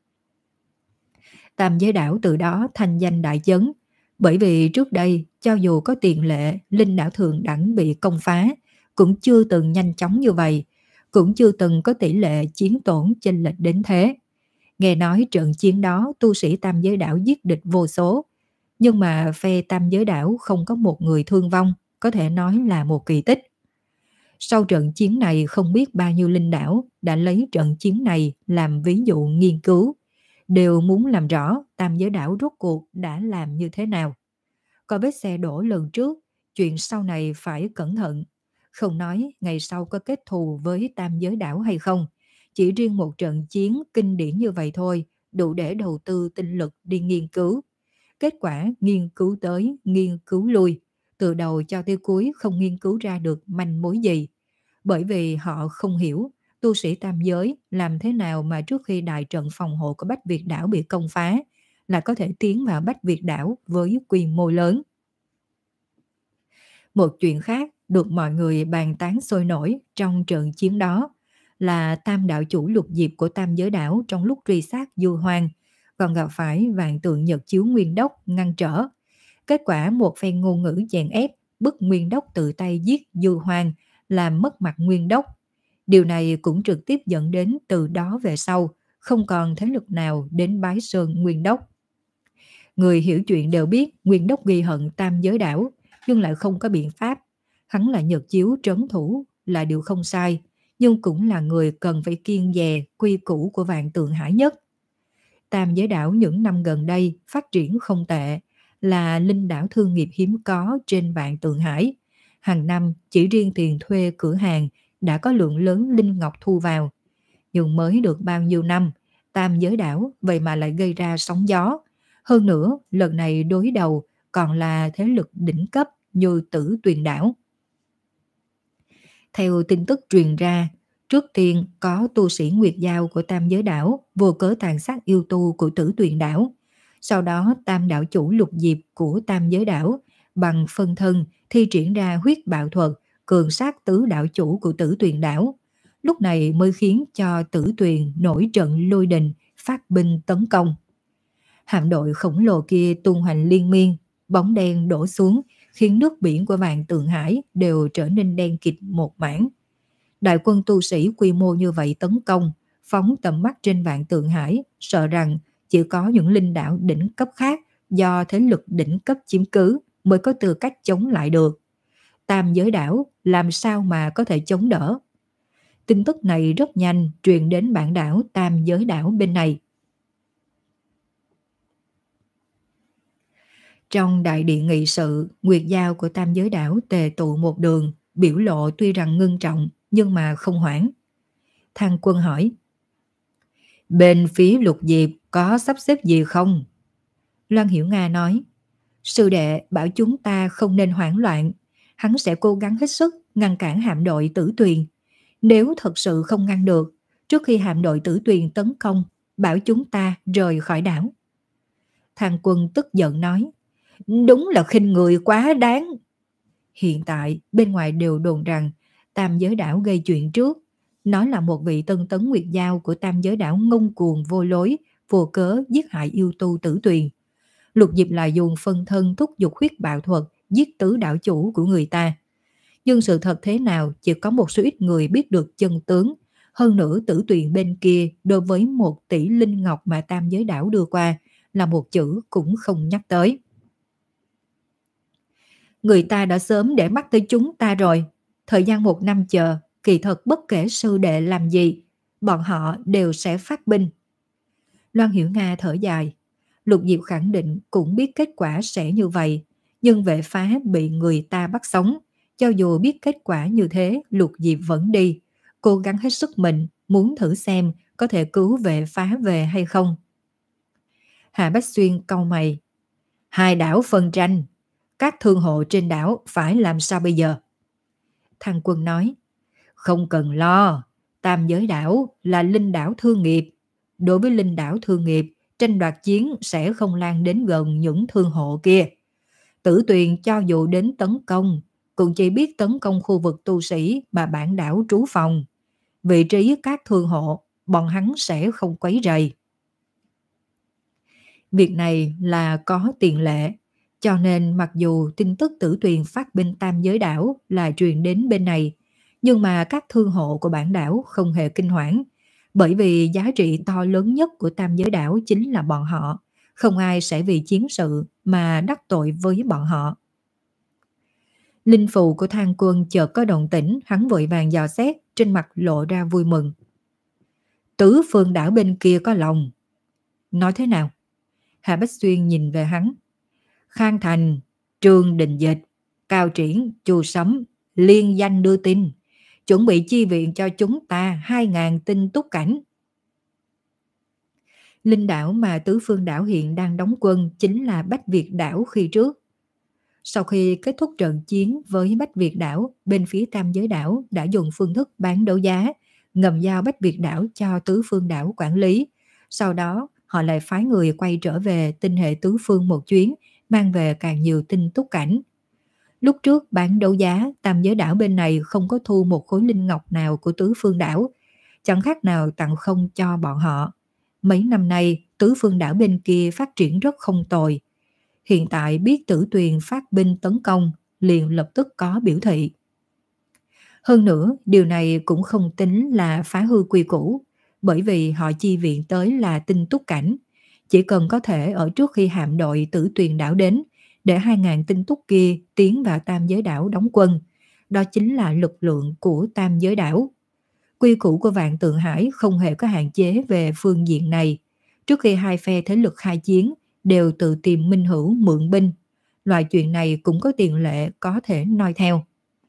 Tam Giới Đảo từ đó thanh danh đại chấn, bởi vì trước đây cho dù có tiền lệ linh đảo thượng đẳng bị công phá, cũng chưa từng nhanh chóng như vậy, cũng chưa từng có tỷ lệ chiến tổn chênh lệch đến thế. Nghe nói trận chiến đó tu sĩ Tam Giới Đảo giết địch vô số, nhưng mà phe Tam Giới Đảo không có một người thương vong, có thể nói là một kỳ tích. Sau trận chiến này không biết bao nhiêu linh đảo đã lấy trận chiến này làm ví dụ nghiên cứu, đều muốn làm rõ Tam Giới Đảo rốt cuộc đã làm như thế nào. Có vết xe đổ lần trước, chuyện sau này phải cẩn thận. Không nói ngày sau có kết thù với Tam Giới Đảo hay không, chỉ riêng một trận chiến kinh điển như vậy thôi, đủ để đầu tư tinh lực đi nghiên cứu. Kết quả nghiên cứu tới, nghiên cứu lui, từ đầu cho tới cuối không nghiên cứu ra được manh mối gì. Bởi vì họ không hiểu tu sĩ Tam Giới làm thế nào mà trước khi đại trận phòng hộ của Bách Việt Đảo bị công phá, là có thể tiến vào Bách Việt Đảo với quy mô lớn. Một chuyện khác được mọi người bàn tán sôi nổi trong trận chiến đó là Tam đạo chủ Lục Diệp của Tam Giới Đảo trong lúc truy sát Du Hoang, còn gặp phải Vạn Tượng Nhật Chiếu Nguyên Đốc ngăn trở. Kết quả một phen ngôn ngữ chèn ép bức Nguyên Đốc tự tay giết Du Hoang, làm mất mặt Nguyên Đốc. Điều này cũng trực tiếp dẫn đến từ đó về sau không còn thế lực nào đến bái sơn Nguyên Đốc. Người hiểu chuyện đều biết Nguyên Đốc ghi hận Tam Giới Đảo, nhưng lại không có biện pháp. Hắn là Nhật Chiếu trấn thủ là điều không sai, nhưng cũng là người cần phải kiêng dè quy củ của Vạn Tượng Hải Nhất. Tam Giới Đảo những năm gần đây phát triển không tệ, là linh đảo thương nghiệp hiếm có trên Vạn Tượng Hải. Hàng năm chỉ riêng tiền thuê cửa hàng đã có lượng lớn linh ngọc thu vào. Nhưng mới được bao nhiêu năm, Tam Giới Đảo vậy mà lại gây ra sóng gió. Hơn nữa, lần này đối đầu còn là thế lực đỉnh cấp như Tử Tuyền Đảo. Theo tin tức truyền ra, trước tiên có tu sĩ Nguyệt Giao của Tam Giới Đảo vô cớ tàn sát yêu tu của Tử Tuyền Đảo. Sau đó Tam đạo chủ Lục Diệp của Tam Giới Đảo bằng phân thân thi triển ra huyết bạo thuật cường sát tứ đạo chủ của Tử Tuyền Đảo. Lúc này mới khiến cho Tử Tuyền nổi trận lôi đình, phát binh tấn công. Hạm đội khổng lồ kia tung hoành liên miên, bóng đen đổ xuống, khiến nước biển của Vạn Tượng Hải đều trở nên đen kịt một mảng. Đại quân tu sĩ quy mô như vậy tấn công, phóng tầm mắt trên Vạn Tượng Hải, sợ rằng chỉ có những linh đảo đỉnh cấp khác do thế lực đỉnh cấp chiếm cứ mới có tư cách chống lại được. Tam Giới Đảo làm sao mà có thể chống đỡ? Tin tức này rất nhanh truyền đến bản đảo Tam Giới Đảo bên này. Trong đại điện nghị sự, Nguyệt Giao của Tam Giới Đảo tề tụ một đường, biểu lộ tuy rằng ngưng trọng nhưng mà không hoảng. Thăng Quân hỏi: bên phía Lục Diệp có sắp xếp gì không? Loan Hiểu Nga nói: sư đệ bảo chúng ta không nên hoảng loạn, hắn sẽ cố gắng hết sức ngăn cản hạm đội Tử Tuyền. Nếu thật sự không ngăn được, trước khi hạm đội Tử Tuyền tấn công, bảo chúng ta rời khỏi đảo. Thăng Quân tức giận nói: đúng là khinh người quá đáng. Hiện tại bên ngoài đều đồn rằng Tam Giới Đảo gây chuyện trước, nói là một vị tân tấn Nguyệt Giao của Tam Giới Đảo ngông cuồng vô lối, vô cớ giết hại yêu tu Tử Tuyền. Lục Diệp lại dùng phân thân thúc giục huyết bạo thuật giết tứ đảo chủ của người ta. Nhưng sự thật thế nào chỉ có một số ít người biết được chân tướng. Hơn nữa Tử Tuyền bên kia đối với một tỷ linh ngọc mà Tam Giới Đảo đưa qua là một chữ cũng không nhắc tới. Người ta đã sớm để mắt tới chúng ta rồi. Thời gian một năm chờ, kỳ thật bất kể sư đệ làm gì, bọn họ đều sẽ phát binh. Loan Hiểu Nga thở dài. Lục Diệp khẳng định cũng biết kết quả sẽ như vậy, nhưng vệ phá bị người ta bắt sống. Cho dù biết kết quả như thế, Lục Diệp vẫn đi, cố gắng hết sức mình, muốn thử xem có thể cứu vệ phá về hay không. Hạ Bách Xuyên cau mày. Hai đảo phân tranh, các thương hộ trên đảo phải làm sao bây giờ? Thăng Quân nói, không cần lo, Tam Giới Đảo là linh đảo thương nghiệp. Đối với linh đảo thương nghiệp, tranh đoạt chiến sẽ không lan đến gần những thương hộ kia. Tử Tuyền cho dù đến tấn công, cũng chỉ biết tấn công khu vực tu sĩ mà bản đảo trú phòng. Vị trí các thương hộ, bọn hắn sẽ không quấy rầy. Việc này là có tiền lệ, cho nên mặc dù tin tức Tử Tuyền phát bên Tam Giới Đảo là truyền đến bên này, nhưng mà các thương hộ của bản đảo không hề kinh hoảng, bởi vì giá trị to lớn nhất của Tam Giới Đảo chính là bọn họ, không ai sẽ vì chiến sự mà đắc tội với bọn họ. Linh phù của Thang Quân chợt có động tĩnh, hắn vội vàng dò xét, trên mặt lộ ra vui mừng. Tứ phương đảo bên kia có lòng. Nói thế nào? Hà Bách Xuyên nhìn về hắn. Khang Thành, Trương Đình Dịch, Cao Triển, Chu Sấm liên danh đưa tin, chuẩn bị chi viện cho chúng ta hai ngàn tinh túc cảnh. Linh đảo mà tứ phương đảo hiện đang đóng quân chính là Bách Việt đảo khi trước. Sau khi kết thúc trận chiến với Bách Việt đảo, bên phía Tam Giới đảo đã dùng phương thức bán đấu giá, ngầm giao Bách Việt đảo cho tứ phương đảo quản lý. Sau đó, họ lại phái người quay trở về tinh hệ tứ phương một chuyến, mang về càng nhiều tinh túc cảnh. Lúc trước bán đấu giá, Tam Giới đảo bên này không có thu một khối linh ngọc nào của tứ phương đảo, chẳng khác nào tặng không cho bọn họ. Mấy năm nay, tứ phương đảo bên kia phát triển rất không tồi. Hiện tại biết Tử Tuyền phát binh tấn công, liền lập tức có biểu thị. Hơn nữa, điều này cũng không tính là phá hư quy củ, bởi vì họ chi viện tới là tinh túc cảnh. Chỉ cần có thể ở trước khi hạm đội Tử Tuyền đảo đến, để hai ngàn tinh túc kia tiến vào Tam Giới đảo đóng quân. Đó chính là lực lượng của Tam Giới đảo. Quy củ của Vạn Tượng Hải không hề có hạn chế về phương diện này. Trước khi hai phe thế lực khai chiến, đều tự tìm minh hữu mượn binh. Loại chuyện này cũng có tiền lệ có thể noi theo.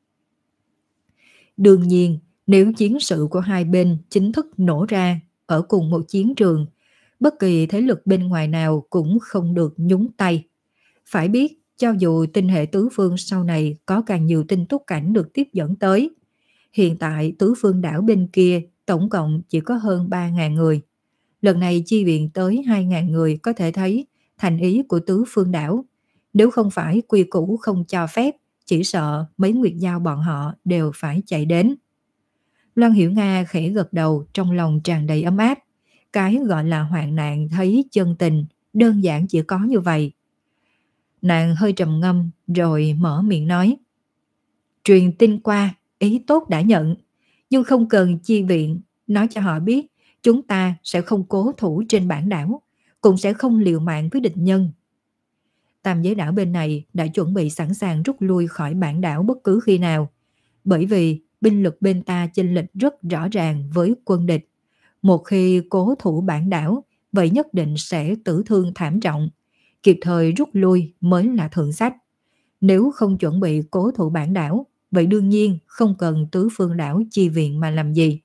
Đương nhiên, nếu chiến sự của hai bên chính thức nổ ra ở cùng một chiến trường, bất kỳ thế lực bên ngoài nào cũng không được nhúng tay. Phải biết, cho dù tinh hệ tứ phương sau này có càng nhiều tinh túc cảnh được tiếp dẫn tới, hiện tại tứ phương đảo bên kia tổng cộng chỉ có hơn ba nghìn người. Lần này chi viện tới hai nghìn người có thể thấy thành ý của tứ phương đảo. Nếu không phải quy củ không cho phép, chỉ sợ mấy nguyệt giao bọn họ đều phải chạy đến. Loan Hiểu Nga khẽ gật đầu, trong lòng tràn đầy ấm áp. Cái gọi là hoạn nạn thấy chân tình, đơn giản chỉ có như vậy. Nàng hơi trầm ngâm rồi mở miệng nói. Truyền tin qua, ý tốt đã nhận, nhưng không cần chi viện, nói cho họ biết chúng ta sẽ không cố thủ trên bản đảo, cũng sẽ không liều mạng với địch nhân. Tam Giới đảo bên này đã chuẩn bị sẵn sàng rút lui khỏi bản đảo bất cứ khi nào, bởi vì binh lực bên ta chênh lệch rất rõ ràng với quân địch. Một khi cố thủ bản đảo, vậy nhất định sẽ tử thương thảm trọng. Kịp thời rút lui mới là thượng sách. Nếu không chuẩn bị cố thủ bản đảo, vậy đương nhiên không cần tứ phương đảo chi viện mà làm gì.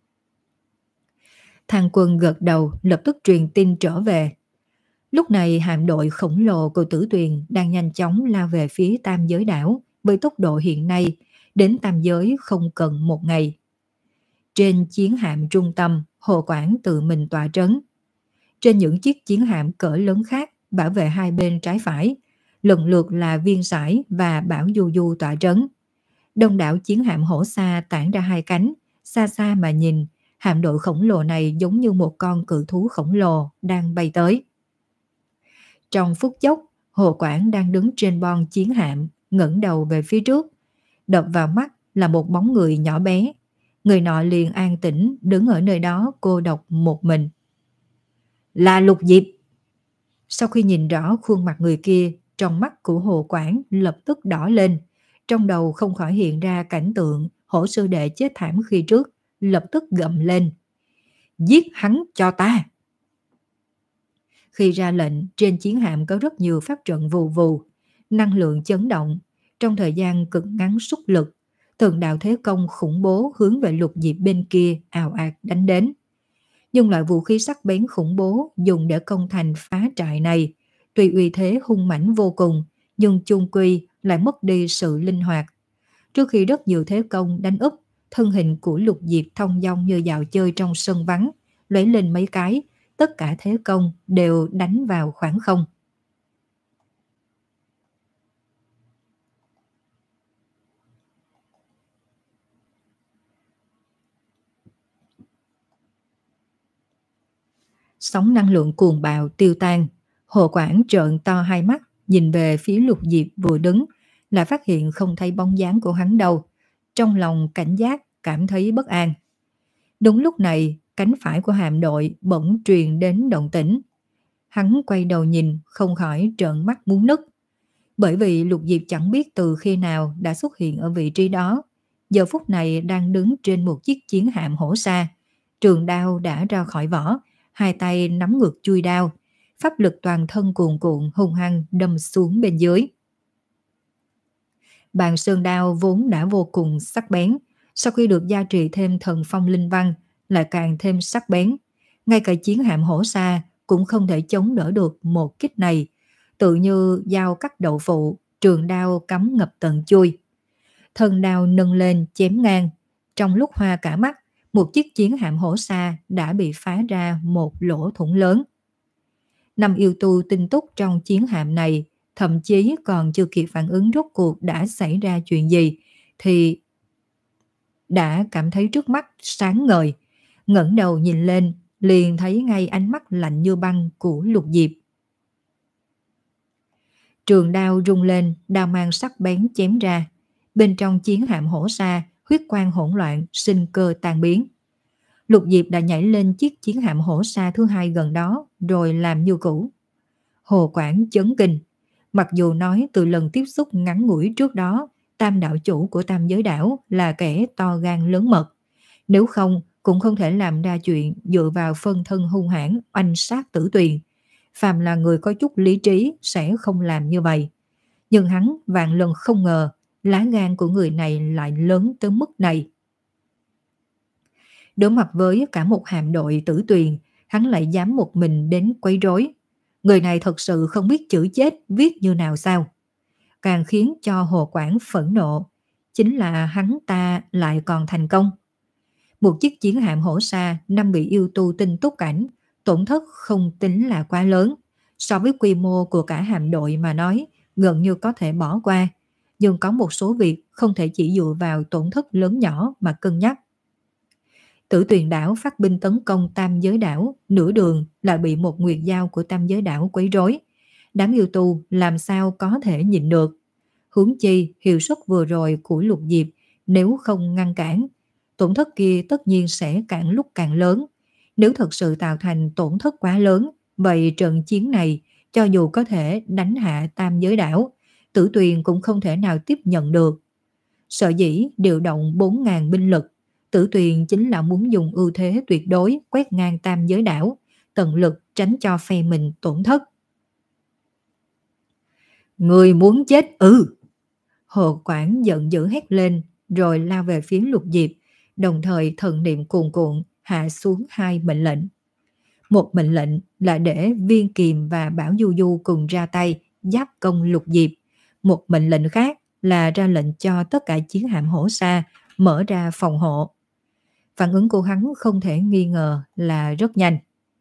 Thang Quân gật đầu, lập tức truyền tin trở về. Lúc này hạm đội khổng lồ của Tử Tuyền đang nhanh chóng lao về phía Tam Giới đảo, với tốc độ hiện nay, đến Tam Giới không cần một ngày. Trên chiến hạm trung tâm, Hồ Quảng tự mình tọa trấn. Trên những chiếc chiến hạm cỡ lớn khác, bảo vệ hai bên trái phải, lần lượt là Viên Sải và Bảo Du Du tọa trấn. Đông đảo chiến hạm hổ xa tản ra hai cánh, xa xa mà nhìn, hạm đội khổng lồ này giống như một con cự thú khổng lồ đang bay tới. Trong phút chốc, Hồ Quảng đang đứng trên bon chiến hạm, ngẩng đầu về phía trước. Đập vào mắt là một bóng người nhỏ bé. Người nọ liền an tĩnh đứng ở nơi đó cô độc một mình. Là Lục Diệp. Sau khi nhìn rõ khuôn mặt người kia, trong mắt của Hồ Quảng lập tức đỏ lên. Trong đầu không khỏi hiện ra cảnh tượng hổ sư đệ chết thảm khi trước, lập tức gầm lên. Giết hắn cho ta! Khi ra lệnh, trên chiến hạm có rất nhiều pháp trận vù vù, năng lượng chấn động. Trong thời gian cực ngắn xuất lực, từng đạo thế công khủng bố hướng về Lục Diệp bên kia ào ạt đánh đến. Nhưng loại vũ khí sắc bén khủng bố dùng để công thành phá trại này, tuy uy thế hung mãnh vô cùng, nhưng chung quy lại mất đi sự linh hoạt. Trước khi rất nhiều thế công đánh úp, thân hình của Lục Diệp thông dong như dạo chơi trong sân vắng, lóe lên mấy cái, tất cả thế công đều đánh vào khoảng không. Sóng năng lượng cuồng bạo tiêu tan, Hồ Quảng trợn to hai mắt, nhìn về phía Lục Diệp vừa đứng, lại phát hiện không thấy bóng dáng của hắn đâu. Trong lòng cảnh giác, cảm thấy bất an. Đúng lúc này, cánh phải của hạm đội bỗng truyền đến động tĩnh. Hắn quay đầu nhìn, không khỏi trợn mắt muốn nứt. Bởi vì Lục Diệp chẳng biết từ khi nào đã xuất hiện ở vị trí đó. Giờ phút này đang đứng trên một chiếc chiến hạm hổ xa. Trường đao đã ra khỏi vỏ, hai tay nắm ngược chui đao. Pháp lực toàn thân cuồn cuộn hung hăng đâm xuống bên dưới. Bàn sơn đao vốn đã vô cùng sắc bén, sau khi được gia trì thêm thần phong linh văn lại càng thêm sắc bén. Ngay cả chiến hạm hổ xa cũng không thể chống đỡ được một kích này, tự như dao cắt đậu phụ, trường đao cắm ngập tận chui. Thân đao nâng lên chém ngang, trong lúc hoa cả mắt, một chiếc chiến hạm hổ xa đã bị phá ra một lỗ thủng lớn. Năm yêu tu tinh túc trong chiến hạm này thậm chí còn chưa kịp phản ứng rốt cuộc đã xảy ra chuyện gì thì đã cảm thấy trước mắt sáng ngời, ngẩng đầu nhìn lên liền thấy ngay ánh mắt lạnh như băng của Lục Diệp. Trường đao rung lên, đao mang sắc bén chém ra. Bên trong chiến hạm hổ xa, huyết quang hỗn loạn, sinh cơ tan biến. Lục Diệp đã nhảy lên chiếc chiến hạm hổ xa thứ hai gần đó, rồi làm như cũ. Hồ Quảng chấn kinh. Mặc dù nói từ lần tiếp xúc ngắn ngủi trước đó, tam đạo chủ của tam giới đảo là kẻ to gan lớn mật. Nếu không, cũng không thể làm ra chuyện dựa vào phân thân hung hãn oanh sát Tử Tuyền. Phàm là người có chút lý trí sẽ không làm như vậy. Nhưng hắn vạn lần không ngờ lá gan của người này lại lớn tới mức này. Đối mặt với cả một hạm đội Tử Tuyền, hắn lại dám một mình đến quấy rối. Người này thật sự không biết chữ chết viết như nào sao. Càng khiến cho Hồ Quảng phẫn nộ, chính là hắn ta lại còn thành công. Một chiếc chiến hạm hổ xa năm bị yêu tu tinh túc cảnh, tổn thất không tính là quá lớn. So với quy mô của cả hạm đội mà nói, gần như có thể bỏ qua. Nhưng có một số việc không thể chỉ dựa vào tổn thất lớn nhỏ mà cân nhắc. Tử Tuyền đảo phát binh tấn công tam giới đảo, nửa đường lại bị một nguyệt giao của tam giới đảo quấy rối. Đám yêu tu làm sao có thể nhịn được. Huống chi hiệu suất vừa rồi của Lục Diệp nếu không ngăn cản, tổn thất kia tất nhiên sẽ càng lúc càng lớn. Nếu thật sự tạo thành tổn thất quá lớn, vậy trận chiến này cho dù có thể đánh hạ tam giới đảo, Tử Tuyền cũng không thể nào tiếp nhận được. Sở dĩ điều động bốn nghìn binh lực, Tử Tuyền chính là muốn dùng ưu thế tuyệt đối quét ngang tam giới đảo, tận lực tránh cho phe mình tổn thất. Người muốn chết ư? Hồ Quảng giận dữ hét lên, rồi lao về phía Lục Diệp, đồng thời thần niệm cuồn cuộn hạ xuống hai mệnh lệnh. Một mệnh lệnh là để Viên Kiềm và Bảo Du Du cùng ra tay giáp công Lục Diệp. Một mệnh lệnh khác là ra lệnh cho tất cả chiến hạm hổ xa mở ra phòng hộ. Phản ứng của hắn không thể nghi ngờ là rất nhanh.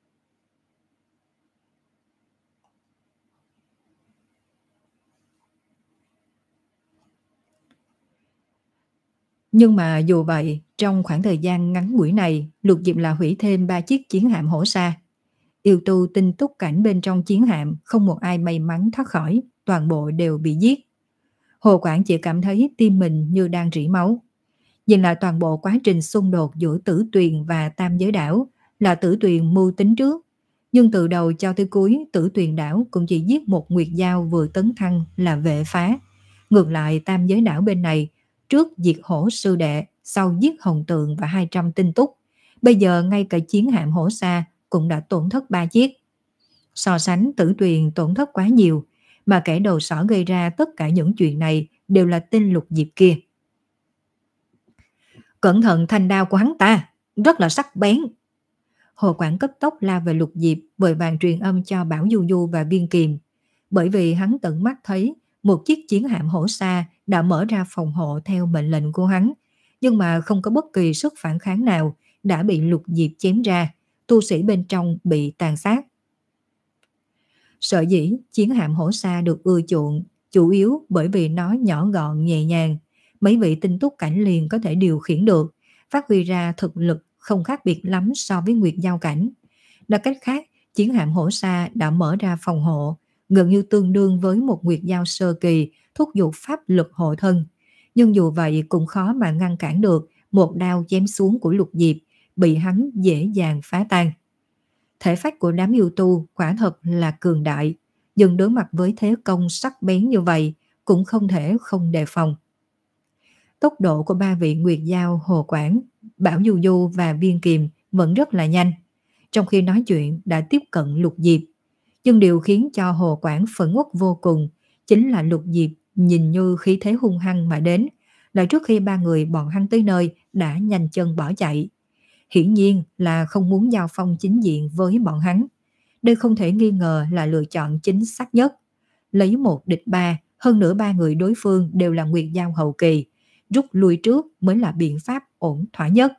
Nhưng mà dù vậy, trong khoảng thời gian ngắn ngủi này, Lục Diệp là hủy thêm ba chiếc chiến hạm hổ xa. Yêu tu tinh túc cảnh bên trong chiến hạm không một ai may mắn thoát khỏi, toàn bộ đều bị giết. Hồ Quảng chỉ cảm thấy tim mình như đang rỉ máu. Nhìn lại toàn bộ quá trình xung đột giữa Tử Tuyền và tam giới đảo là Tử Tuyền mưu tính trước. Nhưng từ đầu cho tới cuối, Tử Tuyền đảo cũng chỉ giết một nguyệt giao vừa tấn thăng là vệ phá. Ngược lại tam giới đảo bên này, trước diệt hổ sư đệ, sau giết hồng tượng và hai trăm tinh túc. Bây giờ ngay cả chiến hạm hổ xa cũng đã tổn thất ba chiếc. So sánh Tử Tuyền tổn thất quá nhiều, mà kẻ đầu sỏ gây ra tất cả những chuyện này đều là tên Lục Diệp kia. Cẩn thận thanh đao của hắn ta, rất là sắc bén. Hồ Quảng cấp tốc la về Lục Diệp, vội vàng truyền âm cho Bảo Du Du và Viên Kiềm. Bởi vì hắn tận mắt thấy Một chiếc chiến hạm hổ xa đã mở ra phòng hộ theo mệnh lệnh của hắn, nhưng mà không có bất kỳ sức phản kháng nào, đã bị Lục Diệp chém ra, tu sĩ bên trong bị tàn sát. Sở dĩ chiến hạm hổ xa được ưa chuộng, chủ yếu bởi vì nó nhỏ gọn nhẹ nhàng, mấy vị tinh túc cảnh liền có thể điều khiển được, phát huy ra thực lực không khác biệt lắm so với Nguyệt Giao cảnh. Nói cách khác, chiến hạm hổ xa đã mở ra phòng hộ, gần như tương đương với một Nguyệt Giao sơ kỳ thúc giục pháp lực hộ thân. Nhưng dù vậy cũng khó mà ngăn cản được một đao chém xuống của Lục Diệp, bị hắn dễ dàng phá tan. Thể phách của đám yêu tu quả thật là cường đại, nhưng đối mặt với thế công sắc bén như vậy cũng không thể không đề phòng. Tốc độ của ba vị Nguyệt Giao, Hồ Quảng, Bảo Du Du và Viên Kiềm vẫn rất là nhanh. Trong khi nói chuyện đã tiếp cận Lục Diệp. Nhưng điều khiến cho Hồ Quảng phẫn uất vô cùng chính là Lục Diệp nhìn như khí thế hung hăng mà đến, là trước khi ba người bọn hắn tới nơi đã nhanh chân bỏ chạy. Hiển nhiên là không muốn giao phong chính diện với bọn hắn. Đây không thể nghi ngờ là lựa chọn chính xác nhất. Lấy một địch ba, hơn nữa ba người đối phương đều là Nguyệt Giao hậu kỳ, rút lui trước mới là biện pháp ổn thỏa nhất.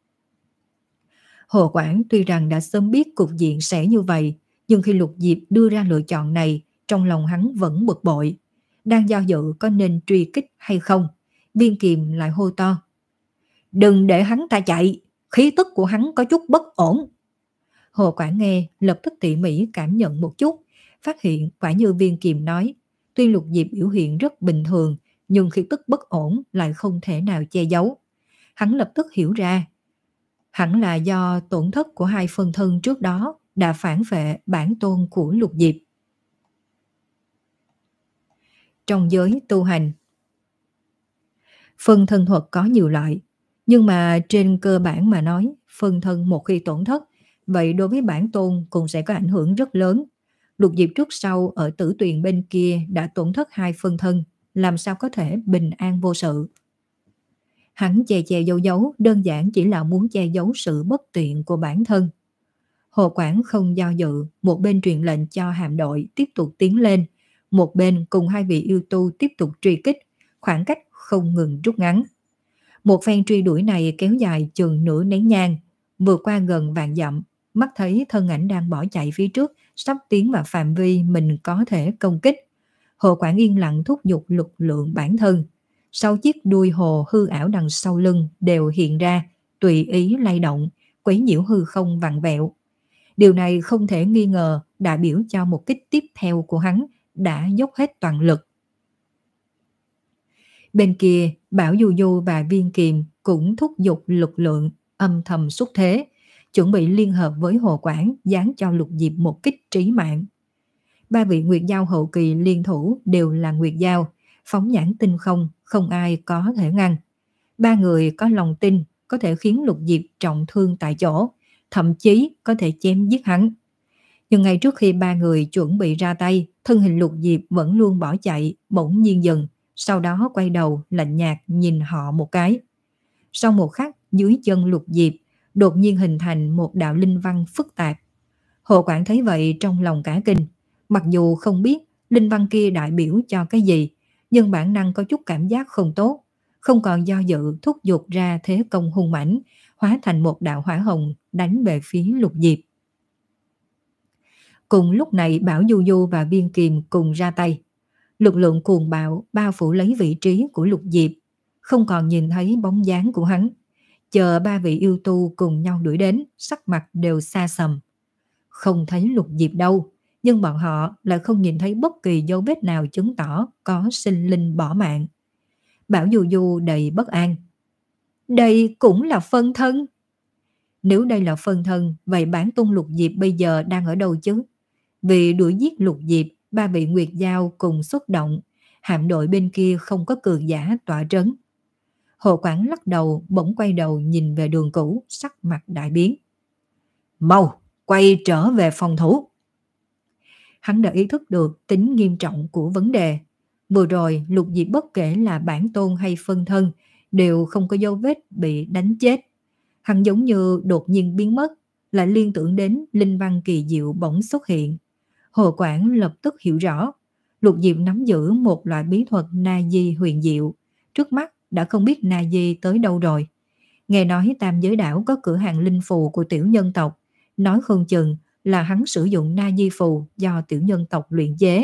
Hồ Quảng tuy rằng đã sớm biết cục diện sẽ như vậy, nhưng khi Lục Diệp đưa ra lựa chọn này, trong lòng hắn vẫn bực bội. Đang do dự có nên truy kích hay không, Viên Kiềm lại hô to: "Đừng để hắn ta chạy, khí tức của hắn có chút bất ổn." Hồ Quảng nghe lập tức tỉ mỉ cảm nhận một chút, phát hiện quả như Viên Kiềm nói, tuy Lục Diệp biểu hiện rất bình thường, nhưng khí tức bất ổn lại không thể nào che giấu. Hắn lập tức hiểu ra, hẳn là do tổn thất của hai phân thân trước đó đã phản vệ bản tôn của Lục Diệp. Trong giới tu hành, phân thân thuật có nhiều loại, nhưng mà trên cơ bản mà nói, phân thân một khi tổn thất, vậy đối với bản tôn cũng sẽ có ảnh hưởng rất lớn. Lục Diệp trước sau ở Tử Tuyền bên kia đã tổn thất hai phân thân, làm sao có thể bình an vô sự. Hắn che che giấu giấu đơn giản chỉ là muốn che giấu sự bất tiện của bản thân. Hồ Quảng không do dự, một bên truyền lệnh cho hạm đội tiếp tục tiến lên, một bên cùng hai vị yêu tu tiếp tục truy kích, khoảng cách không ngừng rút ngắn. Một phen truy đuổi này kéo dài chừng nửa nén nhang, vượt qua gần vạn dặm, mắt thấy thân ảnh đang bỏ chạy phía trước, sắp tiến vào phạm vi mình có thể công kích. Hồ Quảng yên lặng thúc giục lực lượng bản thân. Sau chiếc đuôi hồ hư ảo đằng sau lưng đều hiện ra, tùy ý lay động, quấy nhiễu hư không vặn vẹo. Điều này không thể nghi ngờ đại biểu cho một kích tiếp theo của hắn đã dốc hết toàn lực. Bên kia, Bảo Du Du và Viên Kiềm cũng thúc giục lực lượng âm thầm xuất thế, chuẩn bị liên hợp với Hồ Quảng giáng cho Lục Diệp một kích trí mạng. Ba vị Nguyệt Giao hậu kỳ liên thủ đều là Nguyệt Giao, phóng nhãn tinh không, không ai có thể ngăn. Ba người có lòng tin có thể khiến Lục Diệp trọng thương tại chỗ, thậm chí có thể chém giết hắn. Nhưng ngay trước khi ba người chuẩn bị ra tay, thân hình Lục Diệp vẫn luôn bỏ chạy, bỗng nhiên dừng, sau đó quay đầu lạnh nhạt nhìn họ một cái. Sau một khắc, dưới chân Lục Diệp đột nhiên hình thành một đạo linh văn phức tạp. Hồ Quảng thấy vậy trong lòng cả kinh, mặc dù không biết linh văn kia đại biểu cho cái gì, nhưng bản năng có chút cảm giác không tốt, không còn do dự thúc giục ra thế công hung mãnh, hóa thành một đạo hỏa hồng đánh về phía Lục Diệp. Cùng lúc này Bảo Du Du và Viên Kiềm cùng ra tay. Lực lượng cuồng bạo bao phủ lấy vị trí của Lục Diệp, không còn nhìn thấy bóng dáng của hắn. Chờ ba vị yêu tu cùng nhau đuổi đến, sắc mặt đều xa sầm. Không thấy Lục Diệp đâu, nhưng bọn họ lại không nhìn thấy bất kỳ dấu vết nào chứng tỏ có sinh linh bỏ mạng. Bảo Du Du đầy bất an. Đây cũng là phân thân. Nếu đây là phân thân, vậy bản tôn Lục Diệp bây giờ đang ở đâu chứ? Vì đuổi giết Lục Diệp, ba vị Nguyệt Giao cùng xuất động, hạm đội bên kia không có cường giả tọa trấn. Hồ Quảng lắc đầu, bỗng quay đầu nhìn về đường cũ, sắc mặt đại biến. Mau, quay trở về phòng thủ. Hắn đã ý thức được tính nghiêm trọng của vấn đề. Vừa rồi, Lục Diệp bất kể là bản tôn hay phân thân, đều không có dấu vết bị đánh chết. Hắn giống như đột nhiên biến mất, lại liên tưởng đến linh văn kỳ diệu bỗng xuất hiện. Hồ Quảng lập tức hiểu rõ, Lục Diệp nắm giữ một loại bí thuật na di huyền diệu, trước mắt đã không biết na di tới đâu rồi. Nghe nói Tam Giới Đảo có cửa hàng linh phù của tiểu nhân tộc, nói không chừng là hắn sử dụng na di phù do tiểu nhân tộc luyện chế.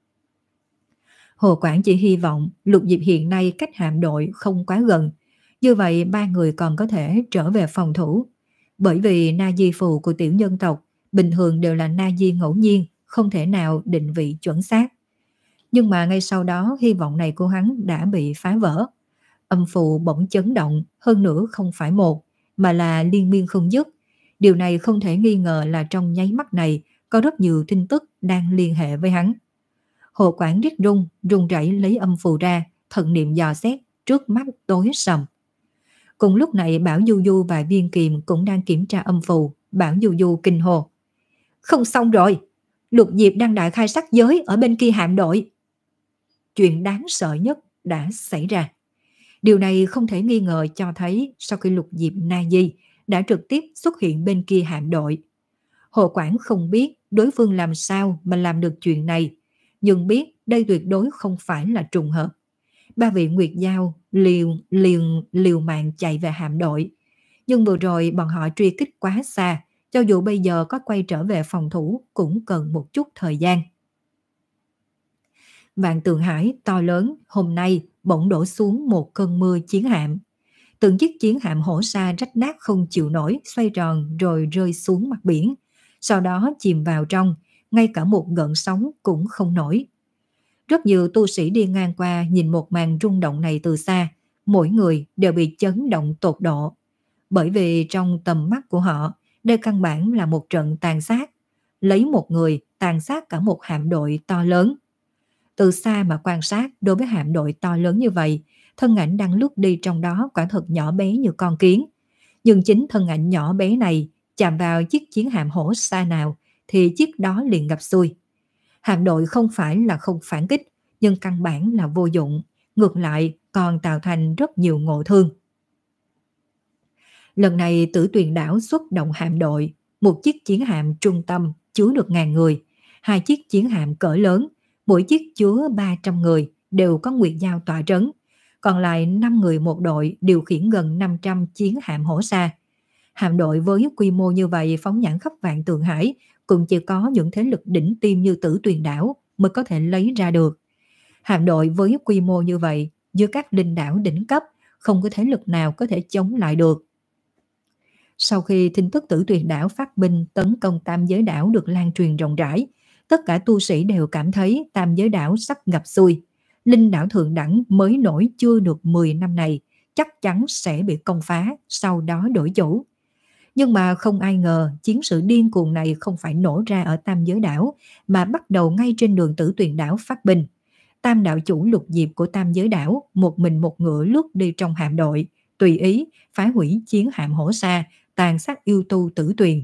Hồ Quảng chỉ hy vọng Lục Diệp hiện nay cách hạm đội không quá gần, như vậy ba người còn có thể trở về phòng thủ. Bởi vì na di phù của tiểu nhân tộc bình thường đều là na di ngẫu nhiên, không thể nào định vị chuẩn xác. Nhưng mà ngay sau đó hy vọng này của hắn đã bị phá vỡ. Âm phù bỗng chấn động, hơn nữa không phải một, mà là liên miên không dứt. Điều này không thể nghi ngờ là trong nháy mắt này có rất nhiều tin tức đang liên hệ với hắn. Hồ Quảng rít run, run rẩy lấy âm phù ra, thần niệm dò xét, trước mắt tối sầm. Cùng lúc này Bảo Du Du và Viên Kiềm cũng đang kiểm tra âm phù. Bảo Du Du kinh hô: không xong rồi, Lục Diệp đang đại khai sát giới ở bên kia hạm đội. Chuyện đáng sợ nhất đã xảy ra. Điều này không thể nghi ngờ cho thấy sau khi Lục Diệp na di đã trực tiếp xuất hiện bên kia hạm đội. Hồ Quảng không biết đối phương làm sao mà làm được chuyện này, nhưng biết đây tuyệt đối không phải là trùng hợp. Ba vị Nguyệt Giao liều liều liều mạng chạy về hạm đội, nhưng vừa rồi bọn họ truy kích quá xa, cho dù bây giờ có quay trở về phòng thủ cũng cần một chút thời gian. Vạn Tượng Hải to lớn hôm nay bỗng đổ xuống một cơn mưa chiến hạm. Từng chiếc chiến hạm hổ sa rách nát không chịu nổi, xoay tròn rồi rơi xuống mặt biển, sau đó chìm vào trong, ngay cả một gợn sóng cũng không nổi. Rất nhiều tu sĩ đi ngang qua nhìn một màn rung động này từ xa, mỗi người đều bị chấn động tột độ. Bởi vì trong tầm mắt của họ, đây căn bản là một trận tàn sát, lấy một người tàn sát cả một hạm đội to lớn. Từ xa mà quan sát, đối với hạm đội to lớn như vậy, thân ảnh đang lướt đi trong đó quả thật nhỏ bé như con kiến. Nhưng chính thân ảnh nhỏ bé này chạm vào chiếc chiến hạm hổ sa nào thì chiếc đó liền gặp xui. Hạm đội không phải là không phản kích, nhưng căn bản là vô dụng, ngược lại còn tạo thành rất nhiều ngộ thương. Lần này Tử Tuyền Đảo xuất động hạm đội, một chiếc chiến hạm trung tâm chứa được ngàn người, hai chiếc chiến hạm cỡ lớn, mỗi chiếc chứa ba trăm người đều có Nguyệt Giao tọa trấn, còn lại năm người một đội điều khiển gần năm trăm chiến hạm hổ sa. Hạm đội với quy mô như vậy phóng nhãn khắp Vạn Tượng Hải cũng chỉ có những thế lực đỉnh tiêm như Tử Tuyền Đảo mới có thể lấy ra được. Hạm đội với quy mô như vậy giữa các linh đảo đỉnh cấp không có thế lực nào có thể chống lại được. Sau khi tin tức Tử Tuyền Đảo phát binh tấn công Tam Giới Đảo được lan truyền rộng rãi, tất cả tu sĩ đều cảm thấy Tam Giới Đảo sắp gặp xui. Linh đảo thượng đẳng mới nổi chưa được mười năm này chắc chắn sẽ bị công phá, sau đó đổi chủ. Nhưng mà không ai ngờ chiến sự điên cuồng này không phải nổ ra ở Tam Giới Đảo, mà bắt đầu ngay trên đường Tử Tuyền Đảo phát binh. Tam đạo chủ Lục Diệp của Tam Giới Đảo một mình một ngựa lướt đi trong hạm đội, tùy ý phá hủy chiến hạm hổ sa, tàn sát yêu tu Tử Tuyền.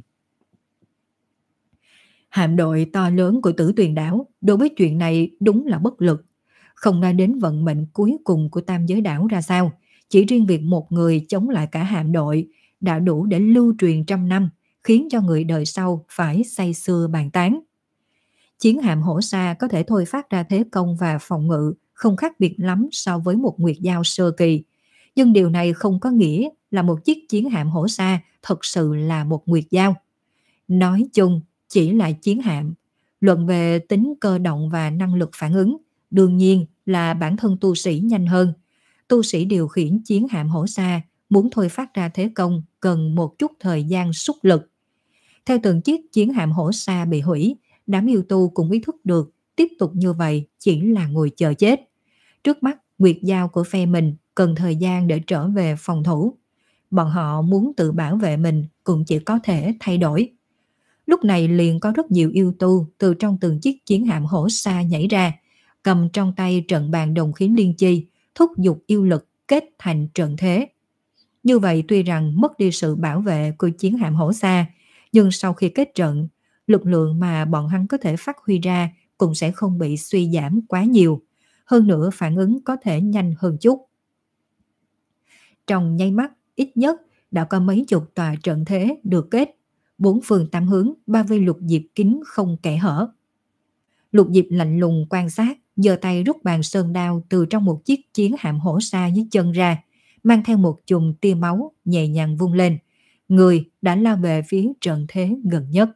Hạm đội to lớn của Tử Tuyền Đảo đối với chuyện này đúng là bất lực. Không nói đến vận mệnh cuối cùng của Tam Giới Đảo ra sao, chỉ riêng việc một người chống lại cả hạm đội đã đủ để lưu truyền trăm năm, khiến cho người đời sau phải say sưa bàn tán. Chiến hạm hổ sa có thể thôi phát ra thế công và phòng ngự không khác biệt lắm so với một Nguyệt Giao sơ kỳ, nhưng điều này không có nghĩa là một chiếc chiến hạm hổ sa thật sự là một Nguyệt Giao. Nói chung chỉ là chiến hạm, luận về tính cơ động và năng lực phản ứng, đương nhiên là bản thân tu sĩ nhanh hơn. Tu sĩ điều khiển chiến hạm hổ sa muốn thôi phát ra thế công cần một chút thời gian xúc lực. Theo từng chiếc chiến hạm hổ sa bị hủy, đám yêu tu cũng ý thức được tiếp tục như vậy chỉ là ngồi chờ chết. Trước mắt Nguyệt Giao của phe mình cần thời gian để trở về phòng thủ. Bọn họ muốn tự bảo vệ mình cũng chỉ có thể thay đổi. Lúc này liền có rất nhiều yêu tu từ trong từng chiếc chiến hạm hổ sa nhảy ra, cầm trong tay trận bàn đồng khí liên chi, thúc giục yêu lực kết thành trận thế. Như vậy tuy rằng mất đi sự bảo vệ của chiến hạm hổ sa, nhưng sau khi kết trận, lực lượng mà bọn hắn có thể phát huy ra cũng sẽ không bị suy giảm quá nhiều. Hơn nữa phản ứng có thể nhanh hơn chút. Trong nháy mắt, ít nhất đã có mấy chục tòa trận thế được kết. Bốn phương tám hướng ba vây Lục Diệp kín không kẽ hở. Lục Diệp lạnh lùng quan sát, giơ tay rút bàn sơn đao từ trong một chiếc chiến hạm hổ xa dưới chân ra, mang theo một chùm tia máu nhẹ nhàng vung lên. Người đã lao về phía trận thế gần nhất.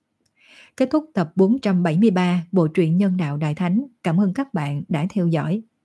Kết thúc tập bốn trăm bảy mươi ba bộ truyện Nhân đạo Đại Thánh. Cảm ơn các bạn đã theo dõi.